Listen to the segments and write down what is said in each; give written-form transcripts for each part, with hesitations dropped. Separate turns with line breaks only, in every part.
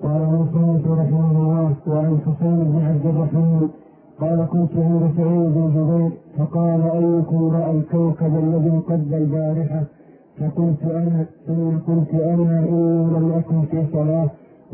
قال المصنف رحمه الله: وعن حسين بن عبد الرحمن قال: كنت عند سعيد بن جبير فقال: أيكم رأى الكوكب الذي انقض البارحة؟ فقلت أنا، ثم قلت أنا إني لم أكن في صلاة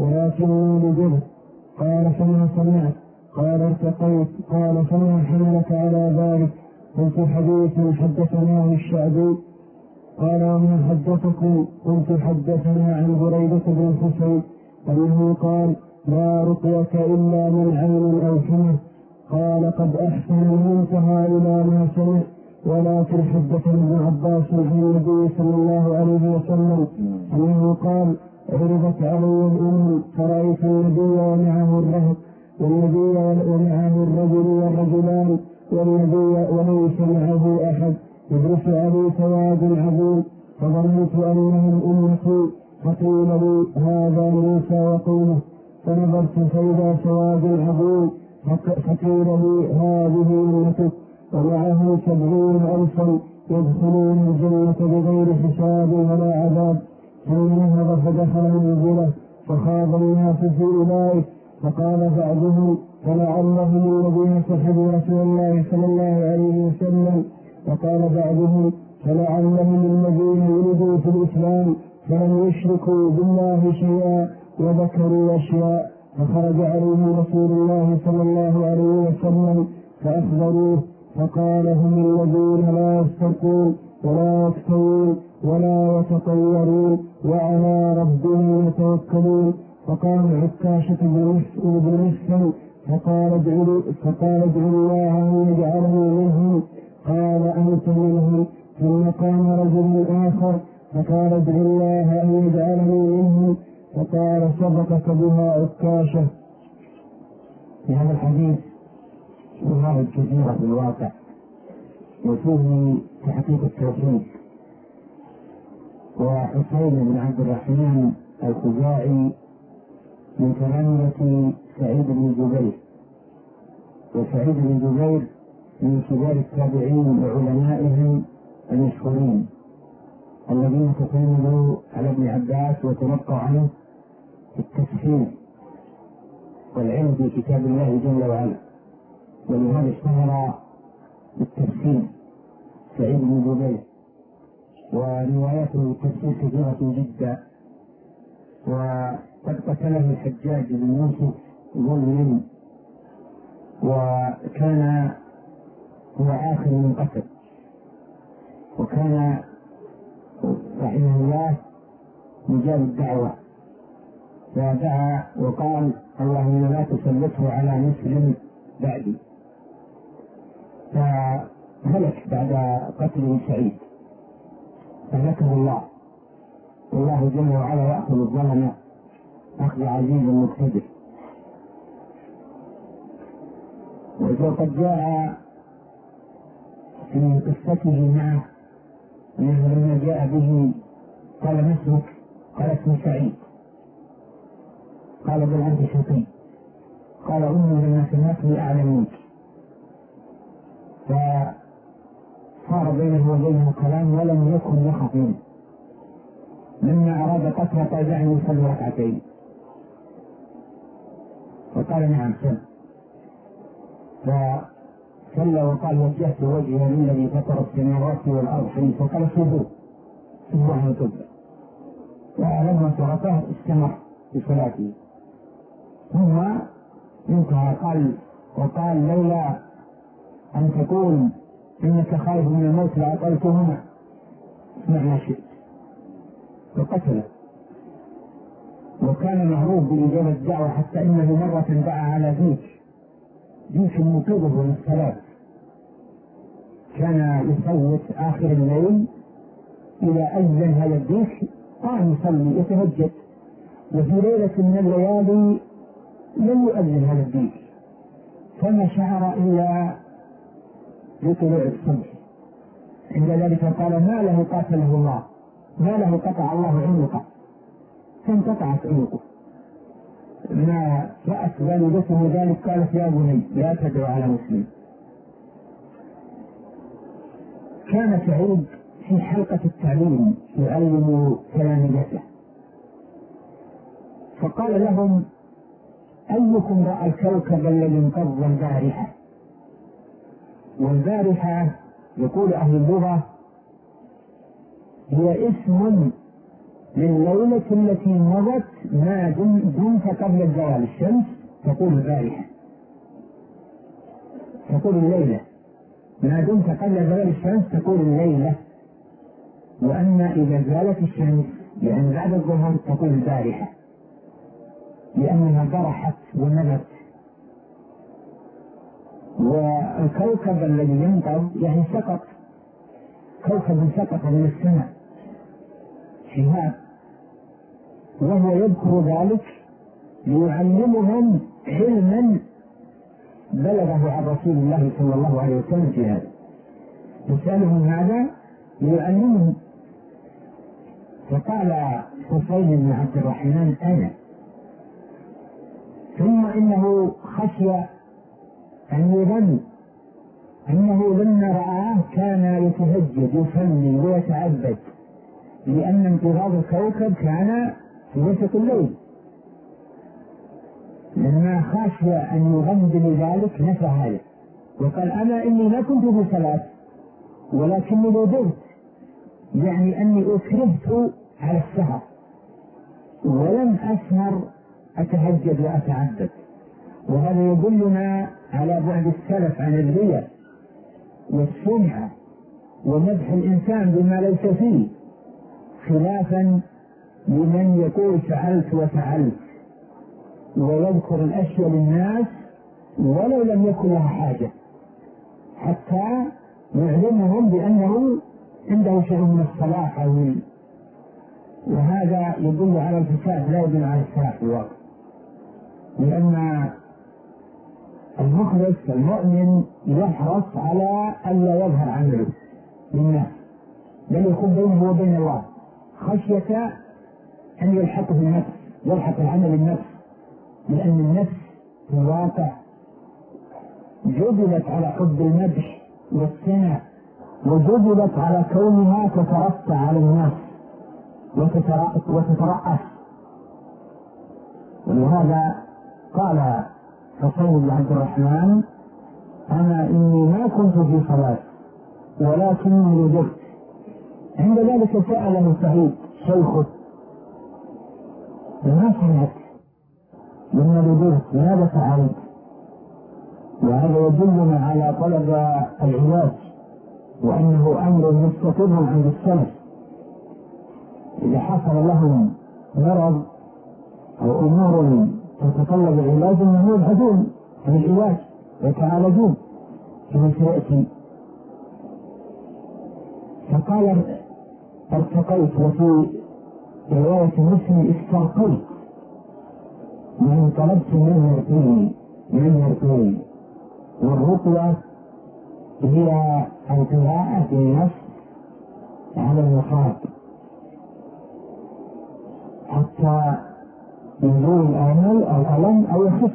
ولكني لجهد. قال: فما صنعت؟ قال: ارتقيت. قال: فما حملك على ذلك؟ قلت: حديث حدثناه الشعبي. قال: وما حدثكم؟ قلت: حدثنا عن بريدة بن الحسين أنه قال: لا رقية إلا من عين أو حمى. قال: قد أحسن المنتهى إلى ما سمع. ولكن حدثني ابن عباس عن النبي صلى الله عليه وسلم أنه قال: عرضت علي الأمم فرأيت النبي ومعه الرهب، والنبي ومعه الرجل والرجلان، والنبي وليس معه أحد، يدرس علي سواد عظيم، فظننت أنهم أمتي، فقيل لي: هذا موسى وقومه. فنظرت فإذا سواد عظيم، فقيل لي: هذه أمتك، ومعه 70,000 يدخلون الجنة بغير حساب ولا عذاب. ثم نهض فدخل منزله فخاض الناس في أولئك، فقال بعضهم: فلعلهم الذين سحبوا رسول الله صلى الله عليه وسلم. وقال بعضهم: فلعلهم الذين ولدوا في الإسلام فلم يشركوا بالله شيئا وذكروا أشياء. فخرج عليهم رسول الله صلى الله عليه وسلم فأخبروه، فقال: هم الذين لا يسترقون ولا يكتوون ولا يتطيرون وعلى ربهم يتوكلون. فقام عكاشة بن مسلم فقال: ادعوا الله أن يجعلني منهم. قال: أنت منهم. ثم قام رجل آخر فقال: ادعوا الله أن يجعلني منهم. فقال: سبقك بها عكاشة.
في هذا الحديث شواهد كثيرة في الواقع، وفيه تحقيق التوحيد. وحسين بن عبد الرحمن الخزاعي من تلامذة سعيد بن جبير، وسعيد بن جبير من كبار التابعين وعلمائهم المشهورين الذين تتلمذوا على ابن عباس وتلقوا عنه التفسير والعلم في كتاب الله جل وعلا، ولهذا اشتهر بالتفسير سعيد بن جبير، ورواياته التفسير كثيرة جدا. وقد قتله الحجاج بن يوسف ظلما، وكان هو آخر من قتل، وكان رحمه الله مجاب الدعوة، فدعا وقال: اللهم لا تسلطه على مسلم بعدي. فهلك بعد قتله سعيد، فهلكه الله، والله جل وعلا يأخذ الظلم أخذ عزيز مقتدر. وقد جاء في قصته معه أنه لما جاء به قال: ما اسمك؟ قال: اسمي سعيد. قال: بل أنت شقي. قال: أمي لما سمعتني أعلم منك. فصار بينه وبينه كلام ولم يكن يخف منه. لما أراد قتله قال: دعني يصلي ركعتين. فقال: نعم صل. فصلى وقال: وجهت وجهي للذي فطر السماوات والأرض حنيفا. فقال: سبوه عن القبلة. ولما تركه استمر بصلاته، ثم انتهى وقال: لولا أن تقول إنك خائف من الموت لأقلتهما، اسمع ما شئت. فقتله. وكان معروف بإجابة الدعوة، حتى إنه مرة دعا على ديك مطيبه من الصلاة، كان يصوت آخر الليل إلى أذن هذا الديك، قام يصلي يتهجد، وفي ليلة من الليالي لم يؤذن هذا الديك، فما شعر إلا بطلوع الصبح. عند ذلك قال: ما له قاتله الله، ما له قطع الله عنقه، فانقطعت عنقه. ما رأت والدته ذلك قالت: يا بني لا تدعو على مسلم. كان سعيد في حلقة التعليم يعلم تلامذته، فقال لهم: أيكم رأى الكوكب الذي انقض البارحة؟ والبارحة يقول أهل اللغة هي اسم لليلة التي مضت ما دمت قبل زوال الشمس، تقول البارحة، تقول الليلة، ما دمت قبل زوال الشمس تقول الليلة. وأما إذا زالت الشمس يعني بعد الظهر تقول البارحة، لأنها برحت ومضت. والكوكب الذي ينقض يعني سقط، كوكب سقط من السماء شهاب، وهو يذكر ذلك ليعلمهم علما بلغه عن رسول الله صلى الله عليه وسلم في هذا، يسألهم هذا ليعلمهم. فقال حسين بن عبد الرحمن: أنا. ثم إنه خشي أن يظن أنه لما رآه كان يتهجد يصلي ويتعبد، لأن انقضاض الكوكب كان في وسط الليل. لما خشي أن يظن بذلك نفى هذا وقال: أنا إني ما كنت في صلاة ولكني نذرت، يعني أني أكرهت على السهر ولم أسهر أتهجد وأتعبد. وهذا يدلنا على بعد السلف عن الرياء والسمعة ومدح الإنسان بما ليس فيه، خلافا لمن يقول فعلت وفعلت ويذكر الأشياء للناس ولو لم يكن لها حاجة، حتى يعلمهم بأنه عنده شيء من الصلاح. وهذا يدل على الفساد لا يدل على الصلاح في الواقع، لأن المخلص المؤمن يحرص على ألا يظهر عمله للناس، بل يكون بينه وبين الله، خشية أن يلحقه النفس، يلحق العمل النفس، لأن النفس في الواقع جبلت على حب المدح والثناء، وجبلت على كونها تترفع على الناس وتترأس. ولهذا قال حسين بن عبد الرحمن: أنا إني ما كنت في صلاة ولكني ندرت. عند ذلك سأله سعيد شيخه: ما سمعت لما ندرت، ماذا فعلت؟ وهذا يدلنا على طلب العلاج، وأنه أمر مستقر عند السلف. إذا حصل لهم مرض أو أمور تتطلب العلاج أنهم يبحثون عن العلاج ويتعالجون كما سيأتي. فقال: ارتقيت، وفي رواية مسلم استرقيت، من طلبت من يرقيني. والرقية هي القراءة في النفس على المصاب حتى يزول الألم أو يخف.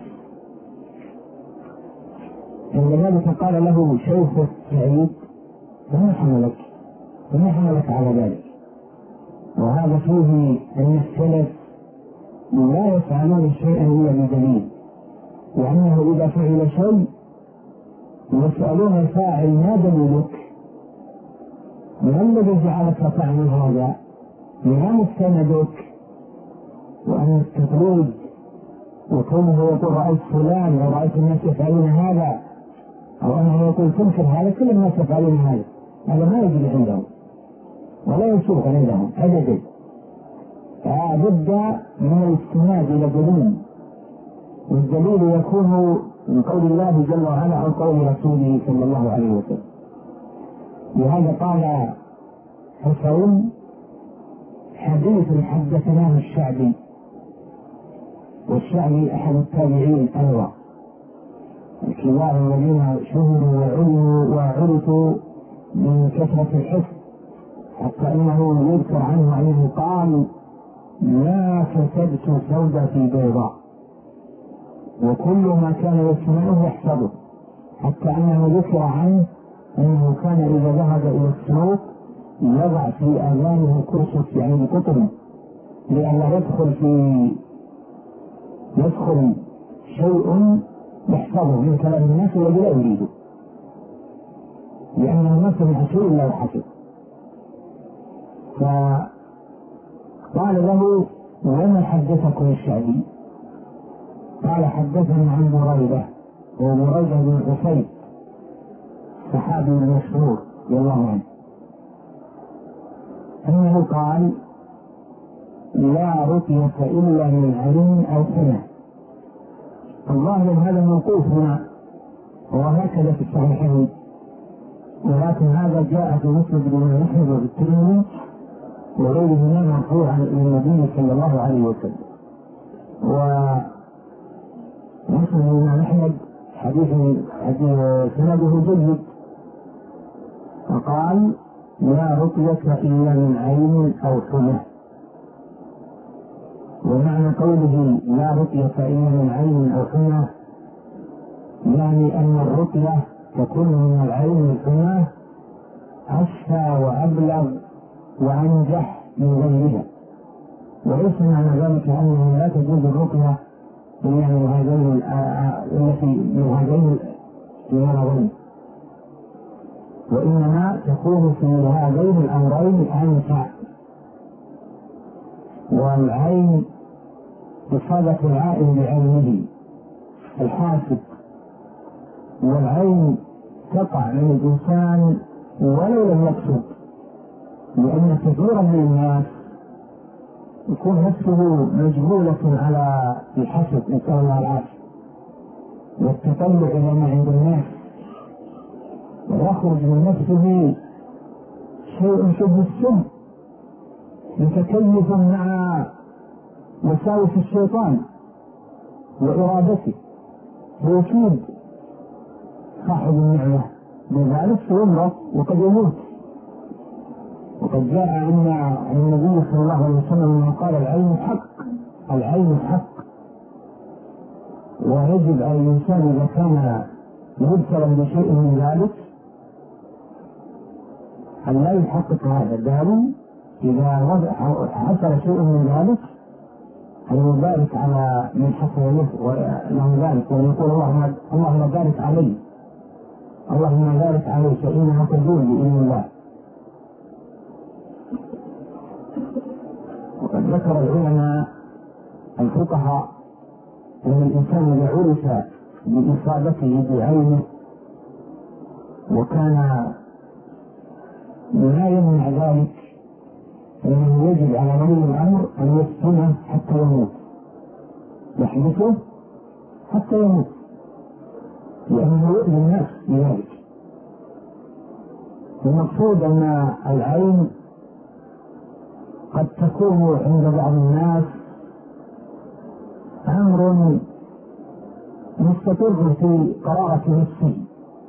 عند ذلك قال له شيخ سعيد: فما حملك على ذلك؟ وهذا فيه أن السلف لا يفعلون شيئا إلا بدليل، وأنه إذا فعل شيء يسألون الفاعل: ما دليلك؟ ما الذي جعلك تعمل هذا؟ ما مستندك؟ وأن التقليد وكونه يقول رأيت فلان ورأيت الناس يفعلون هذا، أو أنه يقول تنكر هذا، كل الناس يفعلون هذا ما يجب عندهم ولا يسوق عندهم أبدا. فبد من الاستناد إلى دليل، والدليل يكون من قول الله جل وعلا أو قول رسوله صلى الله عليه وسلم. لهذا قال حسين: حديث حدثناه الشعبي. والشعبي أحد التابعين أيضا الكبار الذين شهروا وعلموا وعرفوا من كثرة الحفظ، حتى أنه يذكر عنه أنه قال: ما كتبت سودة بيضاء، وكل ما كان يسمعه يحفظه، حتى أنه ذكر عنه أنه كان إذا ذهب إلى السوق يضع في آذانه كرسف يعني قطن، لأنه يدخل في يدخل شيء يحفظه من كلام الناس الذي لا يريده، لأنه ما سمع شيء إلا وحفظ. فقال له: وما حدثكم الشعبي؟ قال: حدثني عن بريدة، وبريدة بن حصين صحابي المشهور رضي الله عنه، أنه قال: لا رقية إلا من علم أو سنة. الظاهر هذا موقوف هنا وهكذا في الصحيحين، ولكن هذا جاء في مسند بن أحمد وفي الترمذي وغيرهما مرفوعا إلى النبي صلى الله عليه وسلم. ومسند بن أحمد حديث سنده جيد، فقال: لا رقية إلا من عين أو سنة. ومعنى قوله لا رقية إلا من عين أو سنة يعني أن الرقية تكون من العين السنة أشفى وأبلغ وأنجح من غيرها، وليس معنى ذلك أنه لا تجوز الرقية إلا من هذين المرضين، وإنما تكون في هذين الأمرين أنفع. والعين إصابة العائن بعينه الحاسد، والعين تقع من الإنسان ولو لم يقصد، لأن كثيرا من الناس يكون نفسه مجبولة على الحسد، نسأل الله العافية، والتطلع إلى ما عند الناس، ويخرج من نفسه شيء شبه السم يتكيف مع وساوس الشيطان وإرادته، ويصيب صاحب النعمة بذلك فيمرض وقد يموت. وقد جاء عن النبي صلى الله عليه وسلم أنه قال: العين حق، العين حق. ويجب على الإنسان إذا كان مبتلا بشيء من ذلك أن لا يحقق هذا، بل إذا حصل شيء من ذلك أن يبارك على من حصل له ذلك، ويقول: اللهم بارك عليه، اللهم بارك عليه، فإنها تزول بإذن الله. وقد ذكر العلماء الفقهاء أن الإنسان إذا عرف بإصابته بعينه وكان لا يمنع ذلك، فإنه يجب على ولي الأمر أن يسكنه حتى يموت، يحبسه حتى يموت، لأنه يؤذي الناس بذلك. المقصود أن العين قد تكون عند بعض الناس أمر مستقر في قرارة نفسه،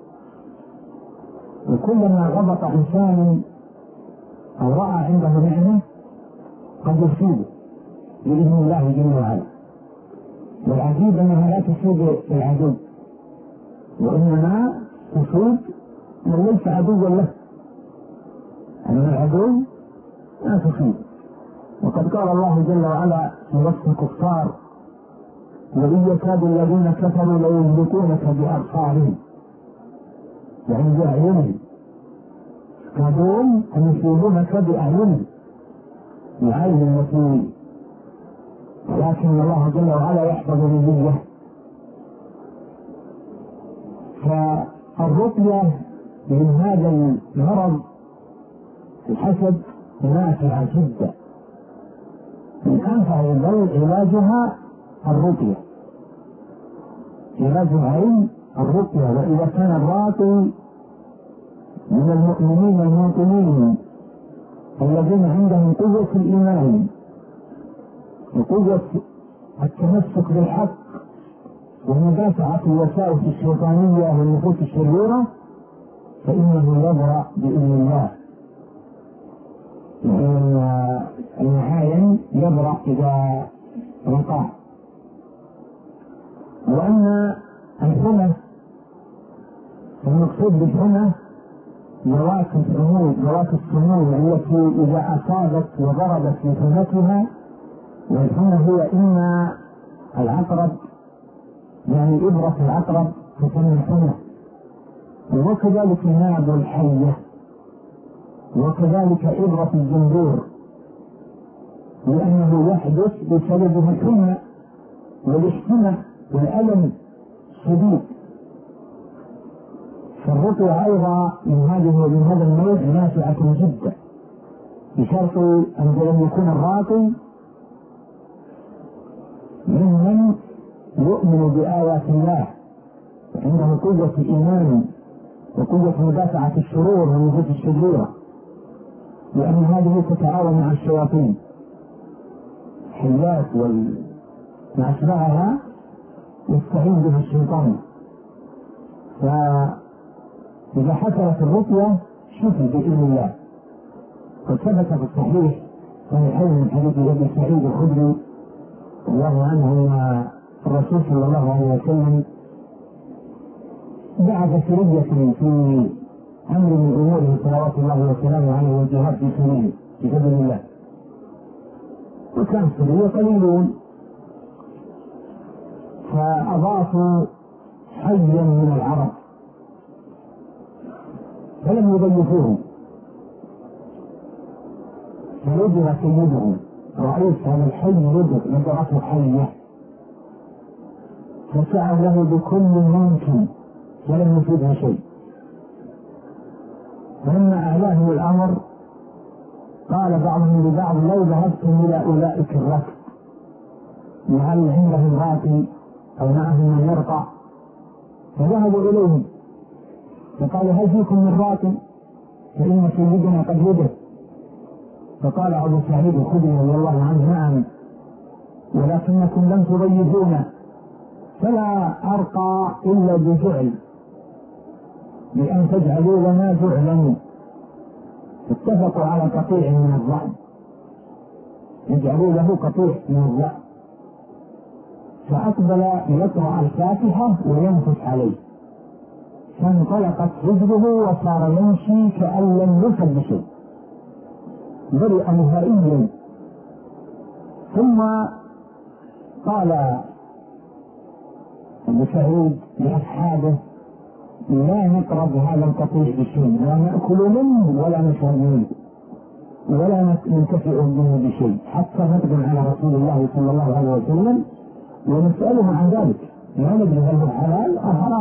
وكلما غبط إنسان أو رأى عنده نعمة قد يصيبه بإذن الله جل وعلا. والعجيب أنها لا تصيب العدو، وإنما تصيب من ليس عدوا له، أما العدو لا تصيب. وقد قال الله جل وعلا في وصف الكفار: وإن يكاد الذين كفروا ليزلقونك بأبصارهم، يعني بأعينهم، يكادون أن يصيبونك بأعينهم، بعين التي، ولكن الله جل وعلا يحفظ نبيه. فالرقية من هذا المرض الحسد نافعة جدا، من أنفع علاجها الرقية، علاج العين الرقية. وإذا كان الراقي من المؤمنين الموقنين الذين عندهم قوة الإيمان وقوة التمسك بالحق ومدافعة الوساوس الشيطانية والنفوس الشريرة، فإنه يبرأ بإذن الله، لأن المعاين يبرأ إذا رقاه. وأن الحمى، المقصود بالحمى ذوات السموم التي إذا أصابت وضربت في حمتها، والحمى هي إما العقرب يعني إبرة العقرب تسمى حمى، وكذلك الناب والحية، وكذلك إبرة الزنبور، لأنه يحدث بسببه الحمى والاشتمة والألم الشديد. فالرقية أيضا من هذا النوع نافعة جدا، بشرط أن يكون الراقي ممن يؤمن بآيات الله وعنده قوة الإيمان وقوة مدافعة الشرور والنفوس الشريرة، لأن هذه تتعاون مع الشياطين حيات وما أشبهها يستعين بها الشيطان. فإذا حصلت الرقية شفي بإذن الله. وثبت في الصحيح صحيحين من حديث أبي سعيد الخدري رضي الله عنه أن الرسول صلى الله عليه وسلم بعث سرية في أمر من أموره صلوات الله وسلامه عليه والجهاد في سبيله في سبيل الله، وكان سرية قليلون، فأضافوا حيا من العرب فلم يضيفوه، فرجع سيدهم رئيس هذا الحي نظرته حية، فسعى له بكل ممكن ولم يفيده شيء. فلما أعلاه الأمر قال بعضهم لبعض لو ذهبتم إلى أولئك الركب وهل عندهم راقي أو معهم من يرقى، فذهبوا إليهم فقال هل فيكم من راقي فإن سيدنا قد وجد. فقال أبو سعيد الخدري رضي الله عنه نعم ولكنكم لم تضيفونا، فلا أرقى إلا بجعل، بأن تجعلوا لنا جعلا. اتفقوا على قطيع من الضأن، يجعلوا له قطيع من الضأن، فأقبل يقرأ الفاتحة وينفث عليه، فانطلقت رجله وصار يمشي كأن لم يفد بشيء، برئ نهائيا. ثم قال ابو سعيد لأصحابه لا نقرب هذا القطيع بشيء، لا نأكل منه ولا نشرب منه ولا ننتفع منه بشيء حتى نقدم على رسول الله صلى الله عليه وسلم ونسأله عن ذلك، لا ندري هل هو حلال أو حرام.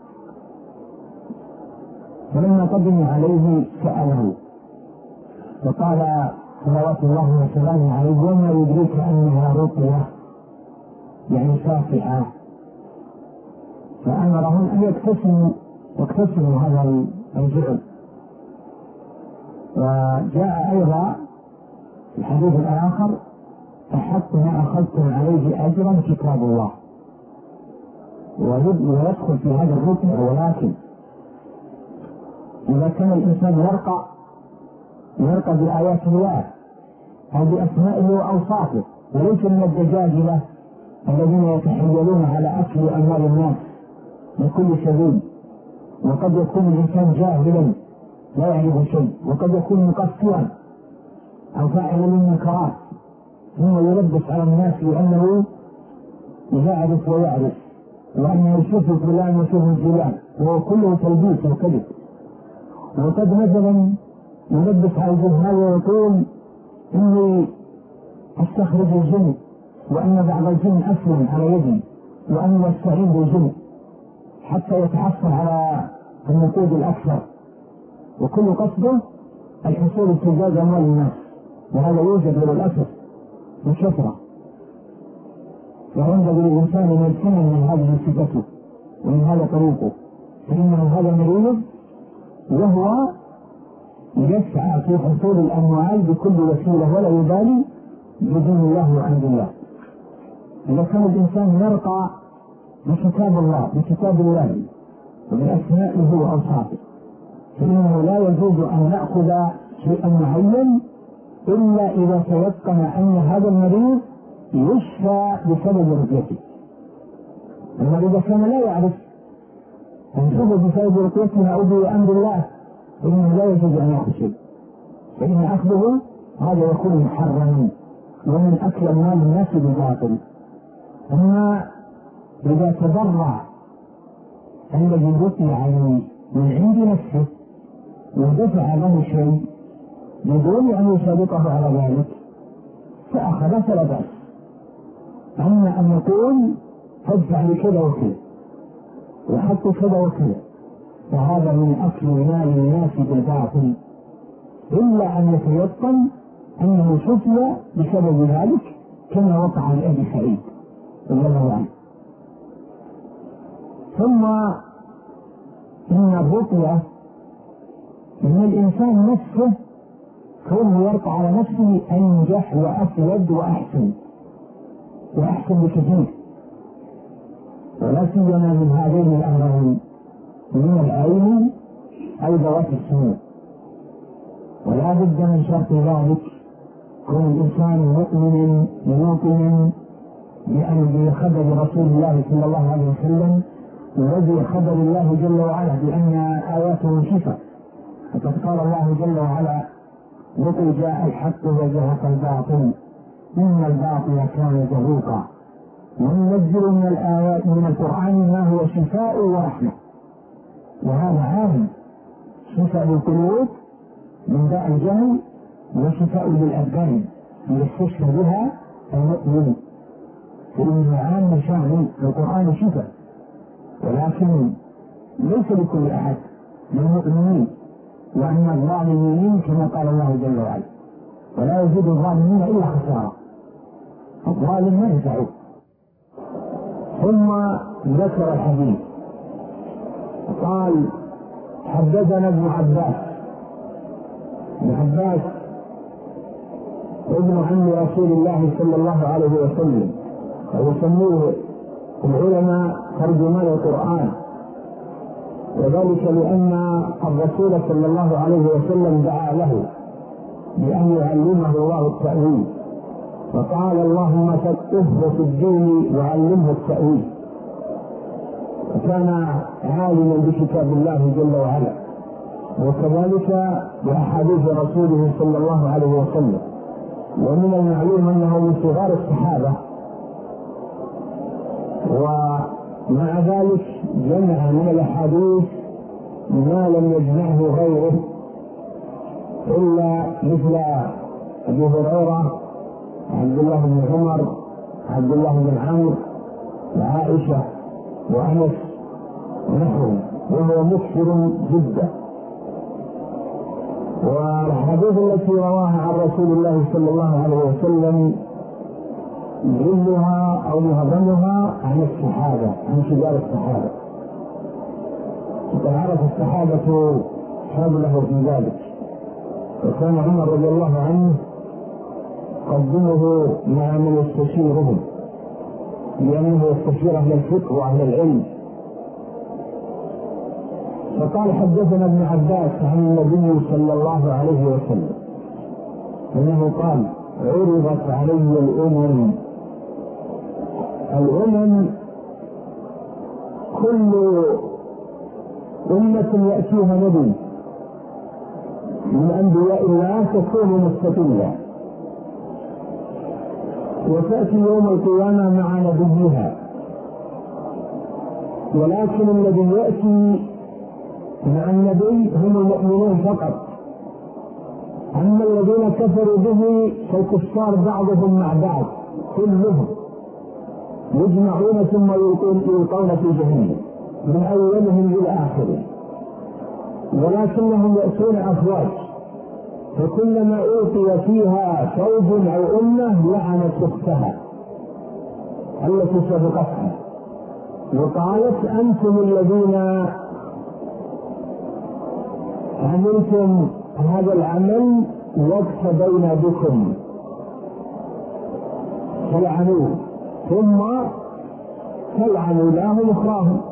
فلما قدم عليه سأله فقال صلوات الله وسلامه عليه وما يدريك أنها رقية يعني فاتحة، فأمرهم أن يكتسموا هذا الجعل. وجاء أيضا في الحديث الآخر أحق ما أخذتم عليه أجرا كتاب الله، ويدخل في هذا الركن. ولكن إذا كان الإنسان يرقى بآيات الله أو بأسمائه وأوصافه، وليس من الدجاجلة الذين يتحيلون على أكل أموال الناس من كل سبيل، وقد يكون الإنسان جاهلا لا يعرف شيء، وقد يكون مقصرا أو فاعلا للمنكرات ثم يلبس على الناس لأنه يعرف ويعرف وأنه يشوف فلان ويشوف فلان، وهو كله تلبيس وكذب. وقد مثلا يلبس على الجهال ويقول إني أستخرج الجن، وأن بعض الجن أسلم على يدي، وأن يستعين بالجن حتى يتحصل على النقود الأكثر، وكل قصده الحصول ابتزاز أموال الناس، وهذا يوجد للأسف بكثرة. فينبغي للإنسان أن يجتنب من هذه صفته ومن هذا طريقه، فإنه هذا مريض وهو يسعى في حصول الأموال بكل وسيلة ولا يبالي بدين الله وعند الله. إذا كان الإنسان يرقى بكتاب الله وبأسمائه وأوصافه، فإنه لا يجوز أن نأخذ شيئا معين إلا إذا تيقن أن هذا المريض يشفى بسبب رقيته. أما إذا كان لا يعرف أن يشفى بسبب رقيته أو بأمر الله فإنه لا يجوز أن يأخذ شيء، فإن أخذه هذا يكون محرما ومن أكل مال الناس بالباطل. أما إذا تضرع الذي بقي عليه من عند نفسه ودفع له شيء بدون أن يسابقه على ذلك فأخذ فلا بأس. أما أن يقول تدفع لكذا وكذا وحط كذا وكذا فهذا من أكل مال الناس بالباطل، إلا أن يتيقن أنه سفل بسبب ذلك كما وقع لأبي سعيد رضي الله عنه. ثم إن الرقية إن الإنسان نفسه كونه يرقى على نفسه أنجح وأسود وأحسن بكثير، ولا سيما من هذين الأمرين من العين أو ذوات السموم. ولا بد من شرط ذلك كون الإنسان مؤمن موقن بخبر رسول الله صلى الله عليه وسلم الذي خبر الله جل وعلا بأن آياته شفاء، فقد قال الله جل وعلا لقد جاء الحق وزهق الباطل إن الباطل كان زهوقا. وننزل من الآيات من القرآن ما هو شفاء ورحمة، وهذا عام شفاء للقلوب من داء الجهل وشفاء للأبدان يستشفى بها المؤمن، فإنه عام شامل. القرآن شفاء ولكن ليس لكل أحد للمؤمنين، وأن الظالمين كما قال الله جل وعلا ولا يزيد الظالمين إلا خسارة، الظالم ما ينفعه. ثم ذكر الحديث قال حدثنا ابن عباس ابن عم رسول الله صلى الله عليه وسلم، ويسموه العلماء ترجمان القرآن، وذلك لأن الرسول صلى الله عليه وسلم دعا له بأن يعلمه الله التأويل، فقال اللهم فقهه في الدين وعلمه التأويل، وكان عالما بكتاب الله جل وعلا، وكذلك بأحاديث رسوله صلى الله عليه وسلم. ومن المعلوم أنه من صغار الصحابة، ومع ذلك جمع من الأحاديث ما لم يجمعه غيره إلا مثل أبي هريرة، عبد الله بن عمر، عبد الله بن عمرو، وعائشة، وأنس ونحوه، وهو مكثر جدا. والحديث التي رواها عن رسول الله صلى الله عليه وسلم جلها أو معظمها عن الصحابة، عن كبار الصحابة، وقد عرف الصحابة فضله في ذلك. وكان عمر رضي الله عنه قدمه مع من يستشيرهم، لأنه يستشير أهل الفقه وأهل العلم. فقال حدثنا ابن عباس عن النبي صلى الله عليه وسلم أنه قال عرضت علي الأمم كل أمة يأتيها نبي من أنبياء الله تكون مستقلة، وتأتي يوم القيامة مع نبيها، ولكن الذي يأتي مع النبي هم المؤمنون فقط. أما الذين كفروا به فالكفار بعضهم مع بعض كلهم يجمعون ثم يلقون في جهنم من أولهم إلى آخرهم، ولكنهم يأتون أفواج، فكلما أوتي فيها فوج أو أمة لعنت أختها التي سبقتها وقالت أنتم الذين عملتم هذا العمل واقتدينا بكم، فلعنوه ثم تلعنوا لهم أخراهم،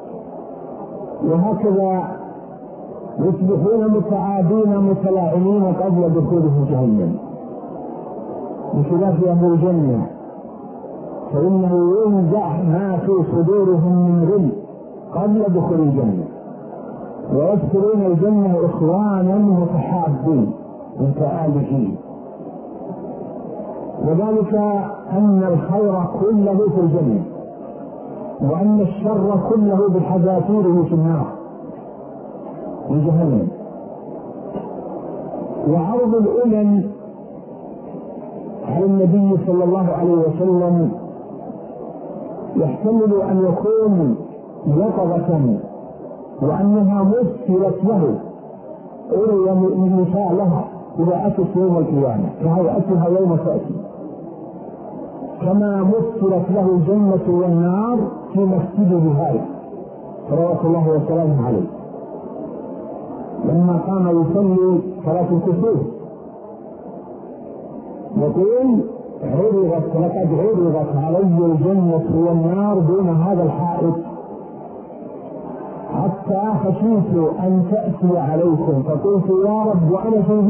وهكذا يصبحون متعادين متلاعنين قبل دخولهم جهنم، بخلاف أهل الجنة فإنه ينزع ما في صدورهم من غل قبل دخول الجنة، ويدخلون الجنة إخوانا متحابين متآلفين. وذلك أن الخير كله في الجنة، وأن الشر كله بحذافيره في النار في جهنم. وعرض الأمم على النبي صلى الله عليه وسلم يحتمل أن يكون يقظة، وأنها مثلت له أري مثالها إذا أتت يوم القيامة كهيئتها يوم تأتي، كما مثلت له الجنة والنار في مسجد هذا صلوات الله وسلامه عليه لما قام يصلي صلاة الكسوف، يقول لقد عرضت علي الجنة والنار دون هذا الحائط حتى خشيت أن تأتي عليكم فقلت يا رب وأنا فيه.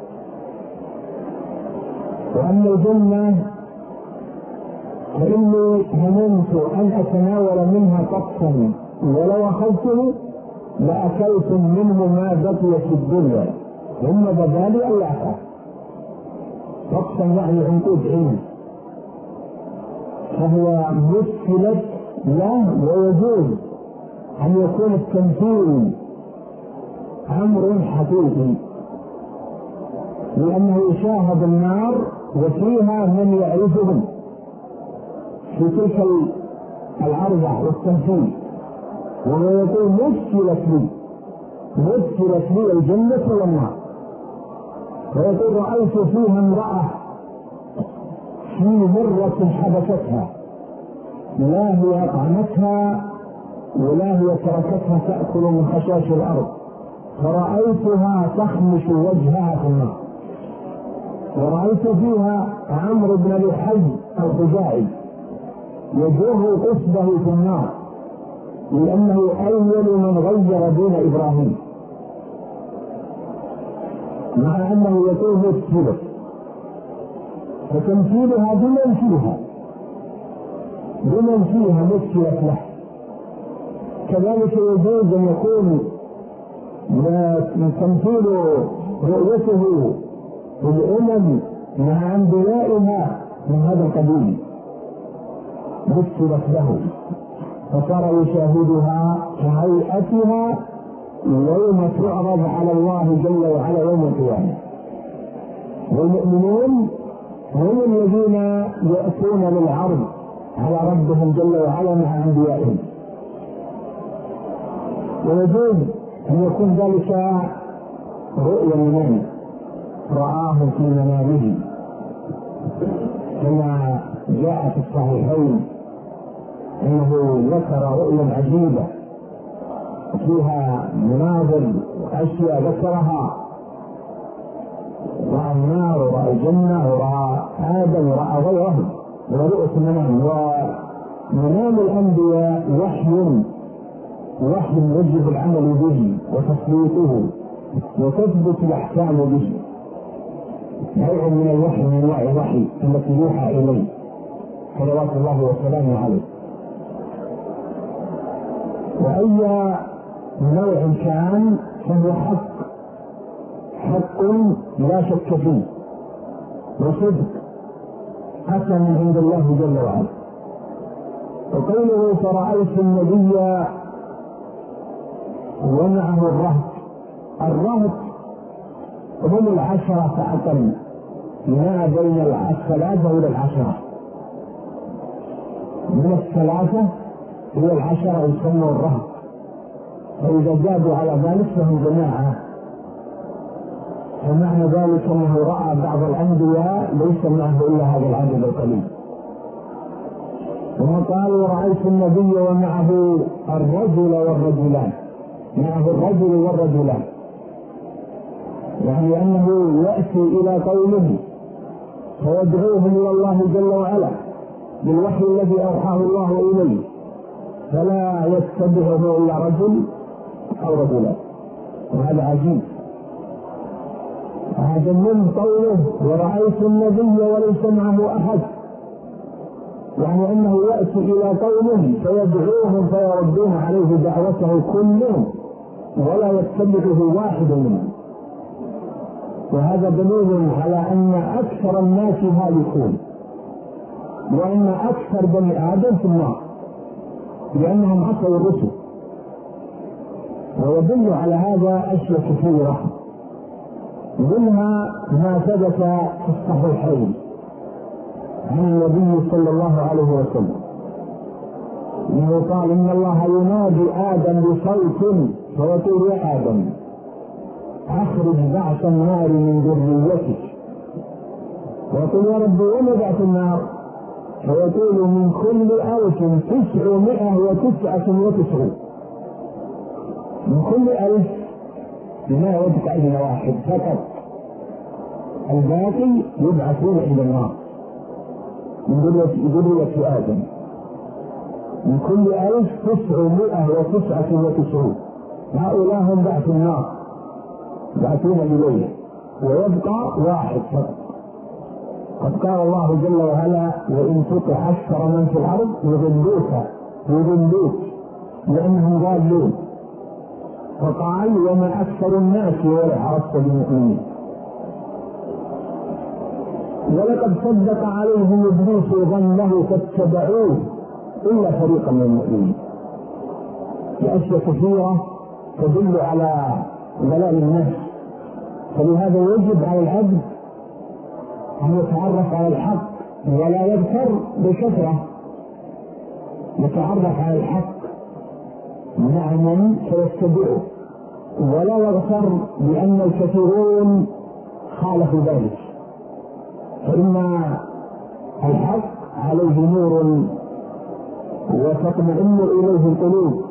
وأما الجنة فإني هممت أن أتناول منها قطا ولو أخذته لأكلتم منه ما بقي في الدنيا ثم بدا لي أن أخذ. قطا يعني عنقود علم، فهو مثلت له، ويجوز أن يكون التمثيل أمر حقيقي، لأنه يشاهد النار وفيها من يعرفهم في تلك العرضة والتمثيل، وهو يقول مثلت لي الجنة والنار. ويقول رأيت فيها امرأة في مرة حبستها، لا هي أطعمتها ولا هي تركتها تأكل من خشاش الأرض، فرأيتها تخمش وجهها في النار. ورأيت فيها عمرو بن لحي الخزاعي يجر قصبه في النار، لأنه أول من غير دين إبراهيم، مع أنه يكون مثله، فتمثيلها بمن فيها مثلت له. كذلك يجوز أن يكون تمثيل رؤيته الأمم مع أنبيائها من هذا القبيل مثلت له، فصار يشاهدها كهيئتها يوم تعرض على الله جل وعلا يوم القيامة. والمؤمنون هم الذين يأتون للعرض على ربهم جل وعلا مع أنبيائهم. ويجوز أن يكون ذلك رؤيا لمن رآه في منامه، كما جاء في الصحيحين أنه ذكر رؤيا عجيبة فيها مناظر وأشياء ذكرها، رأى النار ورأى الجنة ورأى آدم ورأى غيرهم، ورؤية المنام. ومنام الأنبياء وحي يجب العمل به وتسليطه وتثبت الأحكام به، نوع من الوحي من انواع الوحي التي يوحى اليه صلوات الله وسلامه عليه. واي نوع كان فهو حق لا شك فيه وصدق حتى من عند الله جل وعلا. وقوله فرأيت النبي ومعه الرهط هم 10 فأقل، ما بين 3 إلى 10، من 3 إلى 10 يسمى الرهط، فإذا زادوا على ذلك فهم جماعة. ومعنى ذلك أنه رأى بعض الأنبياء ليس معه إلا هذا العدد القليل. ثم قال رأيت النبي ومعه الرجل والرجلان، معه الرجل والرجلان، يعني أنه يأتي إلى قومه فيدعوهم إلى الله جل وعلا بالوحي الذي أوحاه الله إليه، فلا يتبعه إلا رجل أو رجلان. وهذا عجيب. هذا من قوله ورأيت النبي وليس معه أحد، يعني أنه يأتي إلى قومه فيدعوهم فيردون عليه دعوته كلهم ولا يتبعه واحد منهم. وهذا دليل على أن أكثر الناس هالكون، وأن أكثر بني آدم في النار لأنهم عصوا الرسل. ويدل على هذا أشياء كثيرة، منها ما ثبت في الصحيحين عن النبي صلى الله عليه وسلم انه قال ان الله ينادي ادم بصوت فيقول يا ادم اخرج بعث النار من ذريتك، ويقول يا رب وما بعث النار؟ فيقول من كل 1999، من كل 1000 بما يبقى إلا واحد فقط، الباقي يبعثون إلى النار من ذرية آدم. من كل 1999 هؤلاء هم بعث النار يبعثون إليه، ويبقى واحد فقط. قد قال الله جل وعلا وإن تطع أكثر من في الأرض يضلوك لأنهم ضالون، فقال وما أكثر الناس ولو حرصت بالمؤمنين. ولقد صدق عليهم إبليس ظنه فاتبعوه إلا فريقا من المؤمنين. لأشياء كثيرة تدل على ضلال الناس، فلهذا يجب على العبد أن يتعرف على الحق ولا يذكر بكثرة، يتعرف على الحق مع من سيتبعه، ولا يغتر بأن الكثيرون خالفوا ذلك، فإن الحق عليه نور وتطمئن إليه القلوب.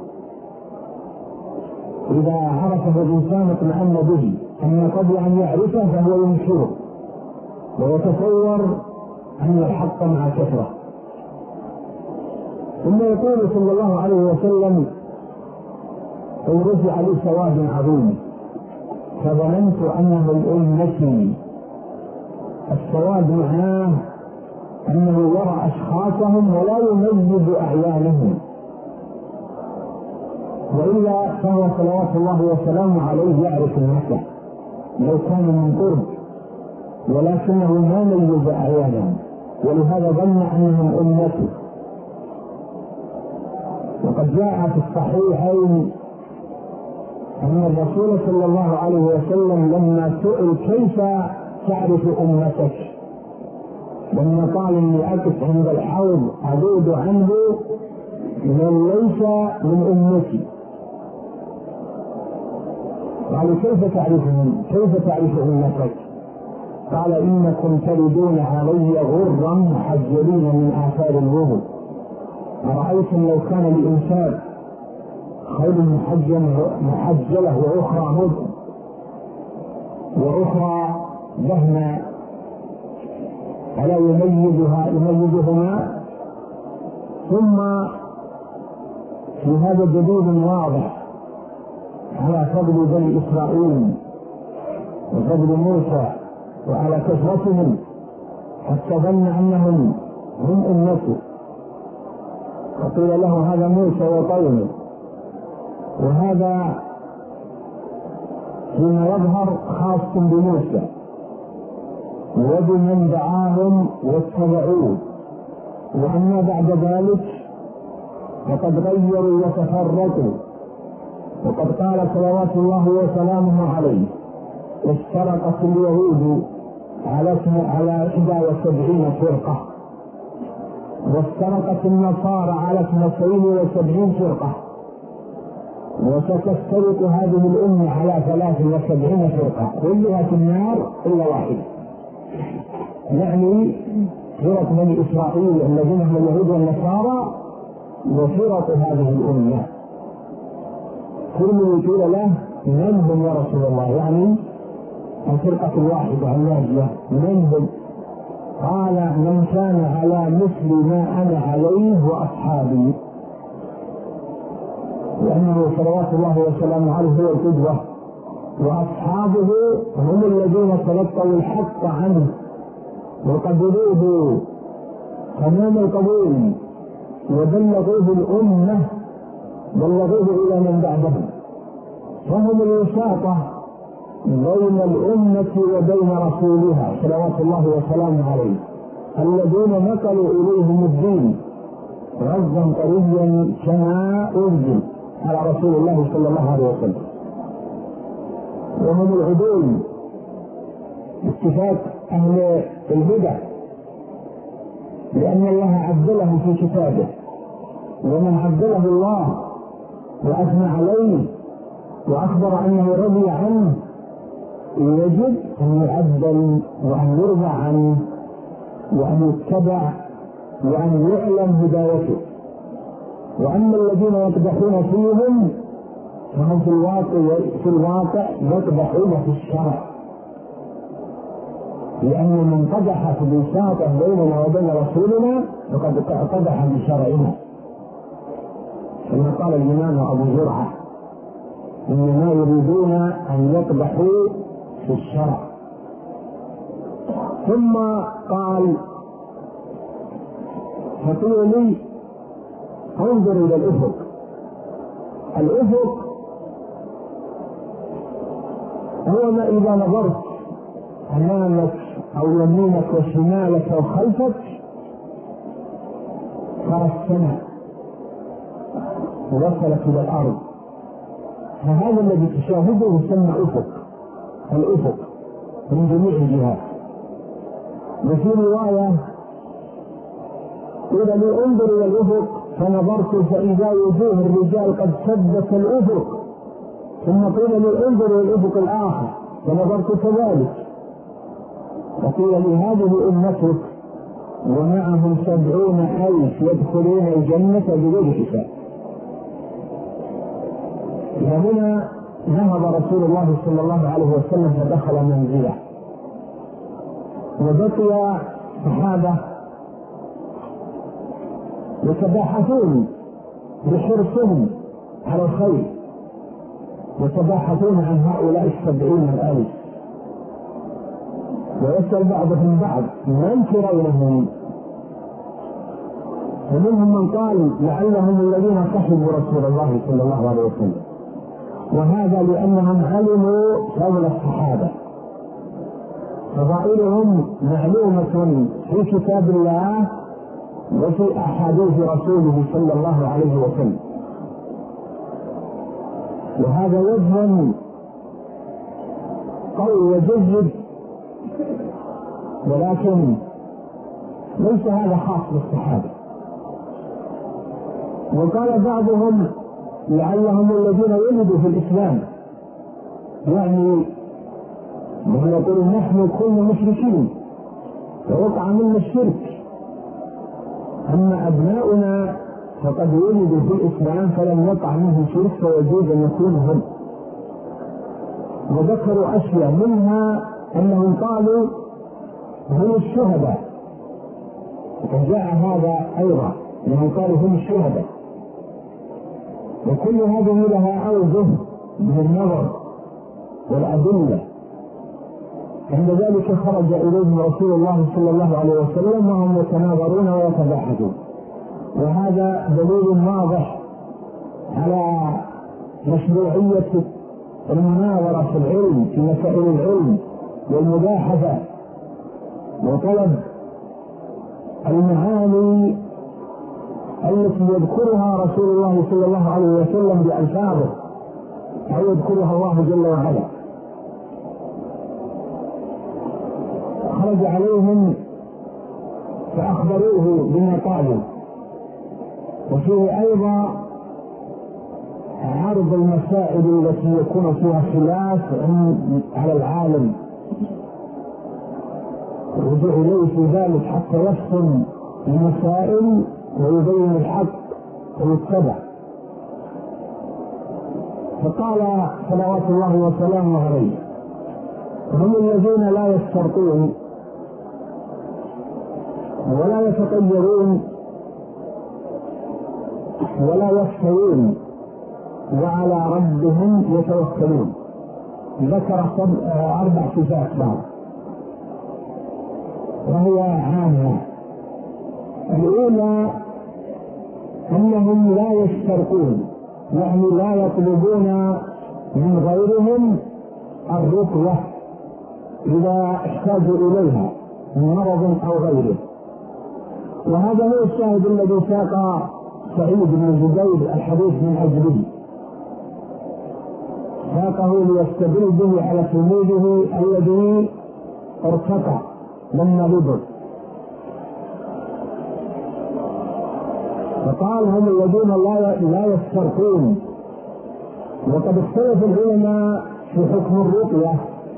إذا عرفه الإنسان اطمأن به، أما قبل أن يعرفه فهو ينكره ويتصور أن الحق مع كثرة. ثم يقول صلى الله عليه وسلم إن رجع لي سواد عظيم فظننت أنه الأمة. السواد معناه أنه يرى أشخاصهم ولا يميز أعيانهم، وإلا فهو صلوات الله وسلامه عليه يعرف الناس لو كان من قرب، ولكنه ما ميز أعيانهم، ولهذا ظن أنهم أمته. وقد جاء في الصحيحين أن الرسول صلى الله عليه وسلم لما سئل كيف تعرف أمتك، لما قال إني أقف عند الحوض أذود عنه من ليس من أمتي، قالوا كيف تعرف أمتك؟ قال إنكم تردون علي غرا محجلين من آثار الوضوء. أرأيتم لو كان لإنسان خيل محجلة وأخرى هدى وأخرى دهما ألا يميزهما؟ ثم في هذا دليل واضح على فضل بني إسرائيل وفضل موسى وعلى كثرتهم، حتى ظن أنهم هم أمته، وقيل له هذا موسى وقومه. وهذا فيما يظهر خاص بموسى وبمن دعاهم واتبعوه، وأما بعد ذلك فقد غيروا وتفرقوا. وقد قال صلوات الله وسلامه عليه افترقت اليهود على 71 فرقة، وافترقت النصارى على 72 فرقة، وستفترق هذه الأمة على 73 فرقة، كلها في النار إلا واحدة، يعني فرق بني إسرائيل الذين هم اليهود والنصارى وفرق هذه الأمة. كل من يقول له من هم يا رسول الله، يعني الفرقة الواحدة الناجية من هم؟ قال من كان على مثل ما أنا عليه وأصحابي، لأنه صلوات الله وسلامه عليه هو القدوة، وأصحابه هم الذين تلقوا الحق عنه وقبلوه تمام القبول وبلغوه الأمة، بلغوه إلى من بعدهم، فهم الوساطة بين الأمة وبين رسولها صلوات الله وسلامه عليه الذين نقلوا إليهم الدين غزا طريا كما أنزل على رسول الله صلى الله عليه وسلم، وهم العدول اتفاق أهل البدع، لأن الله عدله في كتابه، ومن عدله الله وأثنى عليه وأخبر أنه رضي عنه يجب أن يعدل وأن يرضى عنه وأن يتبع وأن يعلم هدايته. وأما الذين يقدحون فيهم فهم في الواقع يقدحون في الشرع، لأن من قدح في الوساطة بيننا وبين رسولنا فقد قدح بشرعنا، كما قال الإمام أبو زرعة إنما يريدون أن يقدحوا في الشرع. ثم قال فقيل لي انظر إلى الأفق. الأفق هو ما إذا نظرت أمامك أو يمينك وشمالك أو خلفك ترى السماء وصلت إلى الأرض، فهذا الذي تشاهده يسمى أفق، الأفق من جميع الجهات. وفي رواية إذا لي انظر إلى الأفق فنظرت فإذا وجوه الرجال قد سدت الأفق، ثم قيل لي انظر إلى الأفق الآخر فنظرت كذلك، وقيل لي هذه أمتك ومعهم 70,000 يدخلون الجنة بغير حساب. فهنا نهض رسول الله صلى الله عليه وسلم فدخل منزله، وبقي صحابة يتباحثون بحرصهم على الخير، يتباحثون عن هؤلاء 70,000، ويسأل بعضهم بعض من ترونهم؟ ومنهم من قال لعلهم الذين صحبوا رسول الله صلى الله عليه وسلم، وهذا لأنهم علموا فضل الصحابة، فضائلهم معلومة في كتاب الله وفي أحاديث رسوله صلى الله عليه وسلم. وهذا وجه قوي وجيد، ولكن ليس هذا خاص بالصحابة. وقال بعضهم لعلهم الذين ولدوا في الإسلام، يعني وهم يقولون نحن كنا مشركين ووقع منا الشرك، أما أبناؤنا فقد ولدوا في الإسلام فلم يقع منهم شرك فيجوز أن يكونوا هم. وذكروا أشياء منها أنهم قالوا هم الشهداء، وجاء هذا أيضا أنهم قالوا هم الشهداء، وكل هذه لها أوجه من النظر والأدلة. عند ذلك خرج إليهم رسول الله صلى الله عليه وسلم وهم يتناظرون ويتباحثون، وهذا دليل واضح على مشروعية المناظرة في العلم، في مسائل العلم والمباحثة وطلب المعاني التي يذكرها رسول الله صلى الله عليه وسلم بألفاظه أو يذكرها الله جل وعلا. خرج عليهم فأخبروه بما قالوا، وفيه أيضا عرض المسائل التي يكون فيها خلاف على العالم، الرجوع إليه في ذلك حتى يفصل المسائل ويبين الحق ويتبع. فقال صلوات الله وسلامه عليه هم الذين لا يسترقون ولا يتطيرون ولا يخشون وعلى ربهم يتوكلون. ذكر 4 صفات بعض وهي عامة. الأولى أنهم لا يسترقون، يعني لا يطلبون من غيرهم الرقية إذا احتاجوا إليها من مرض أو غيره. وهذا هو الشاهد الذي ساق سعيد بن جبير الحديث من أجله، ساقه ليستدل به على تلميذه الذي ارتقى لما لبث، فقال هم الذين لا يسترقون. وقد اختلف العلماء في حكم الرقية،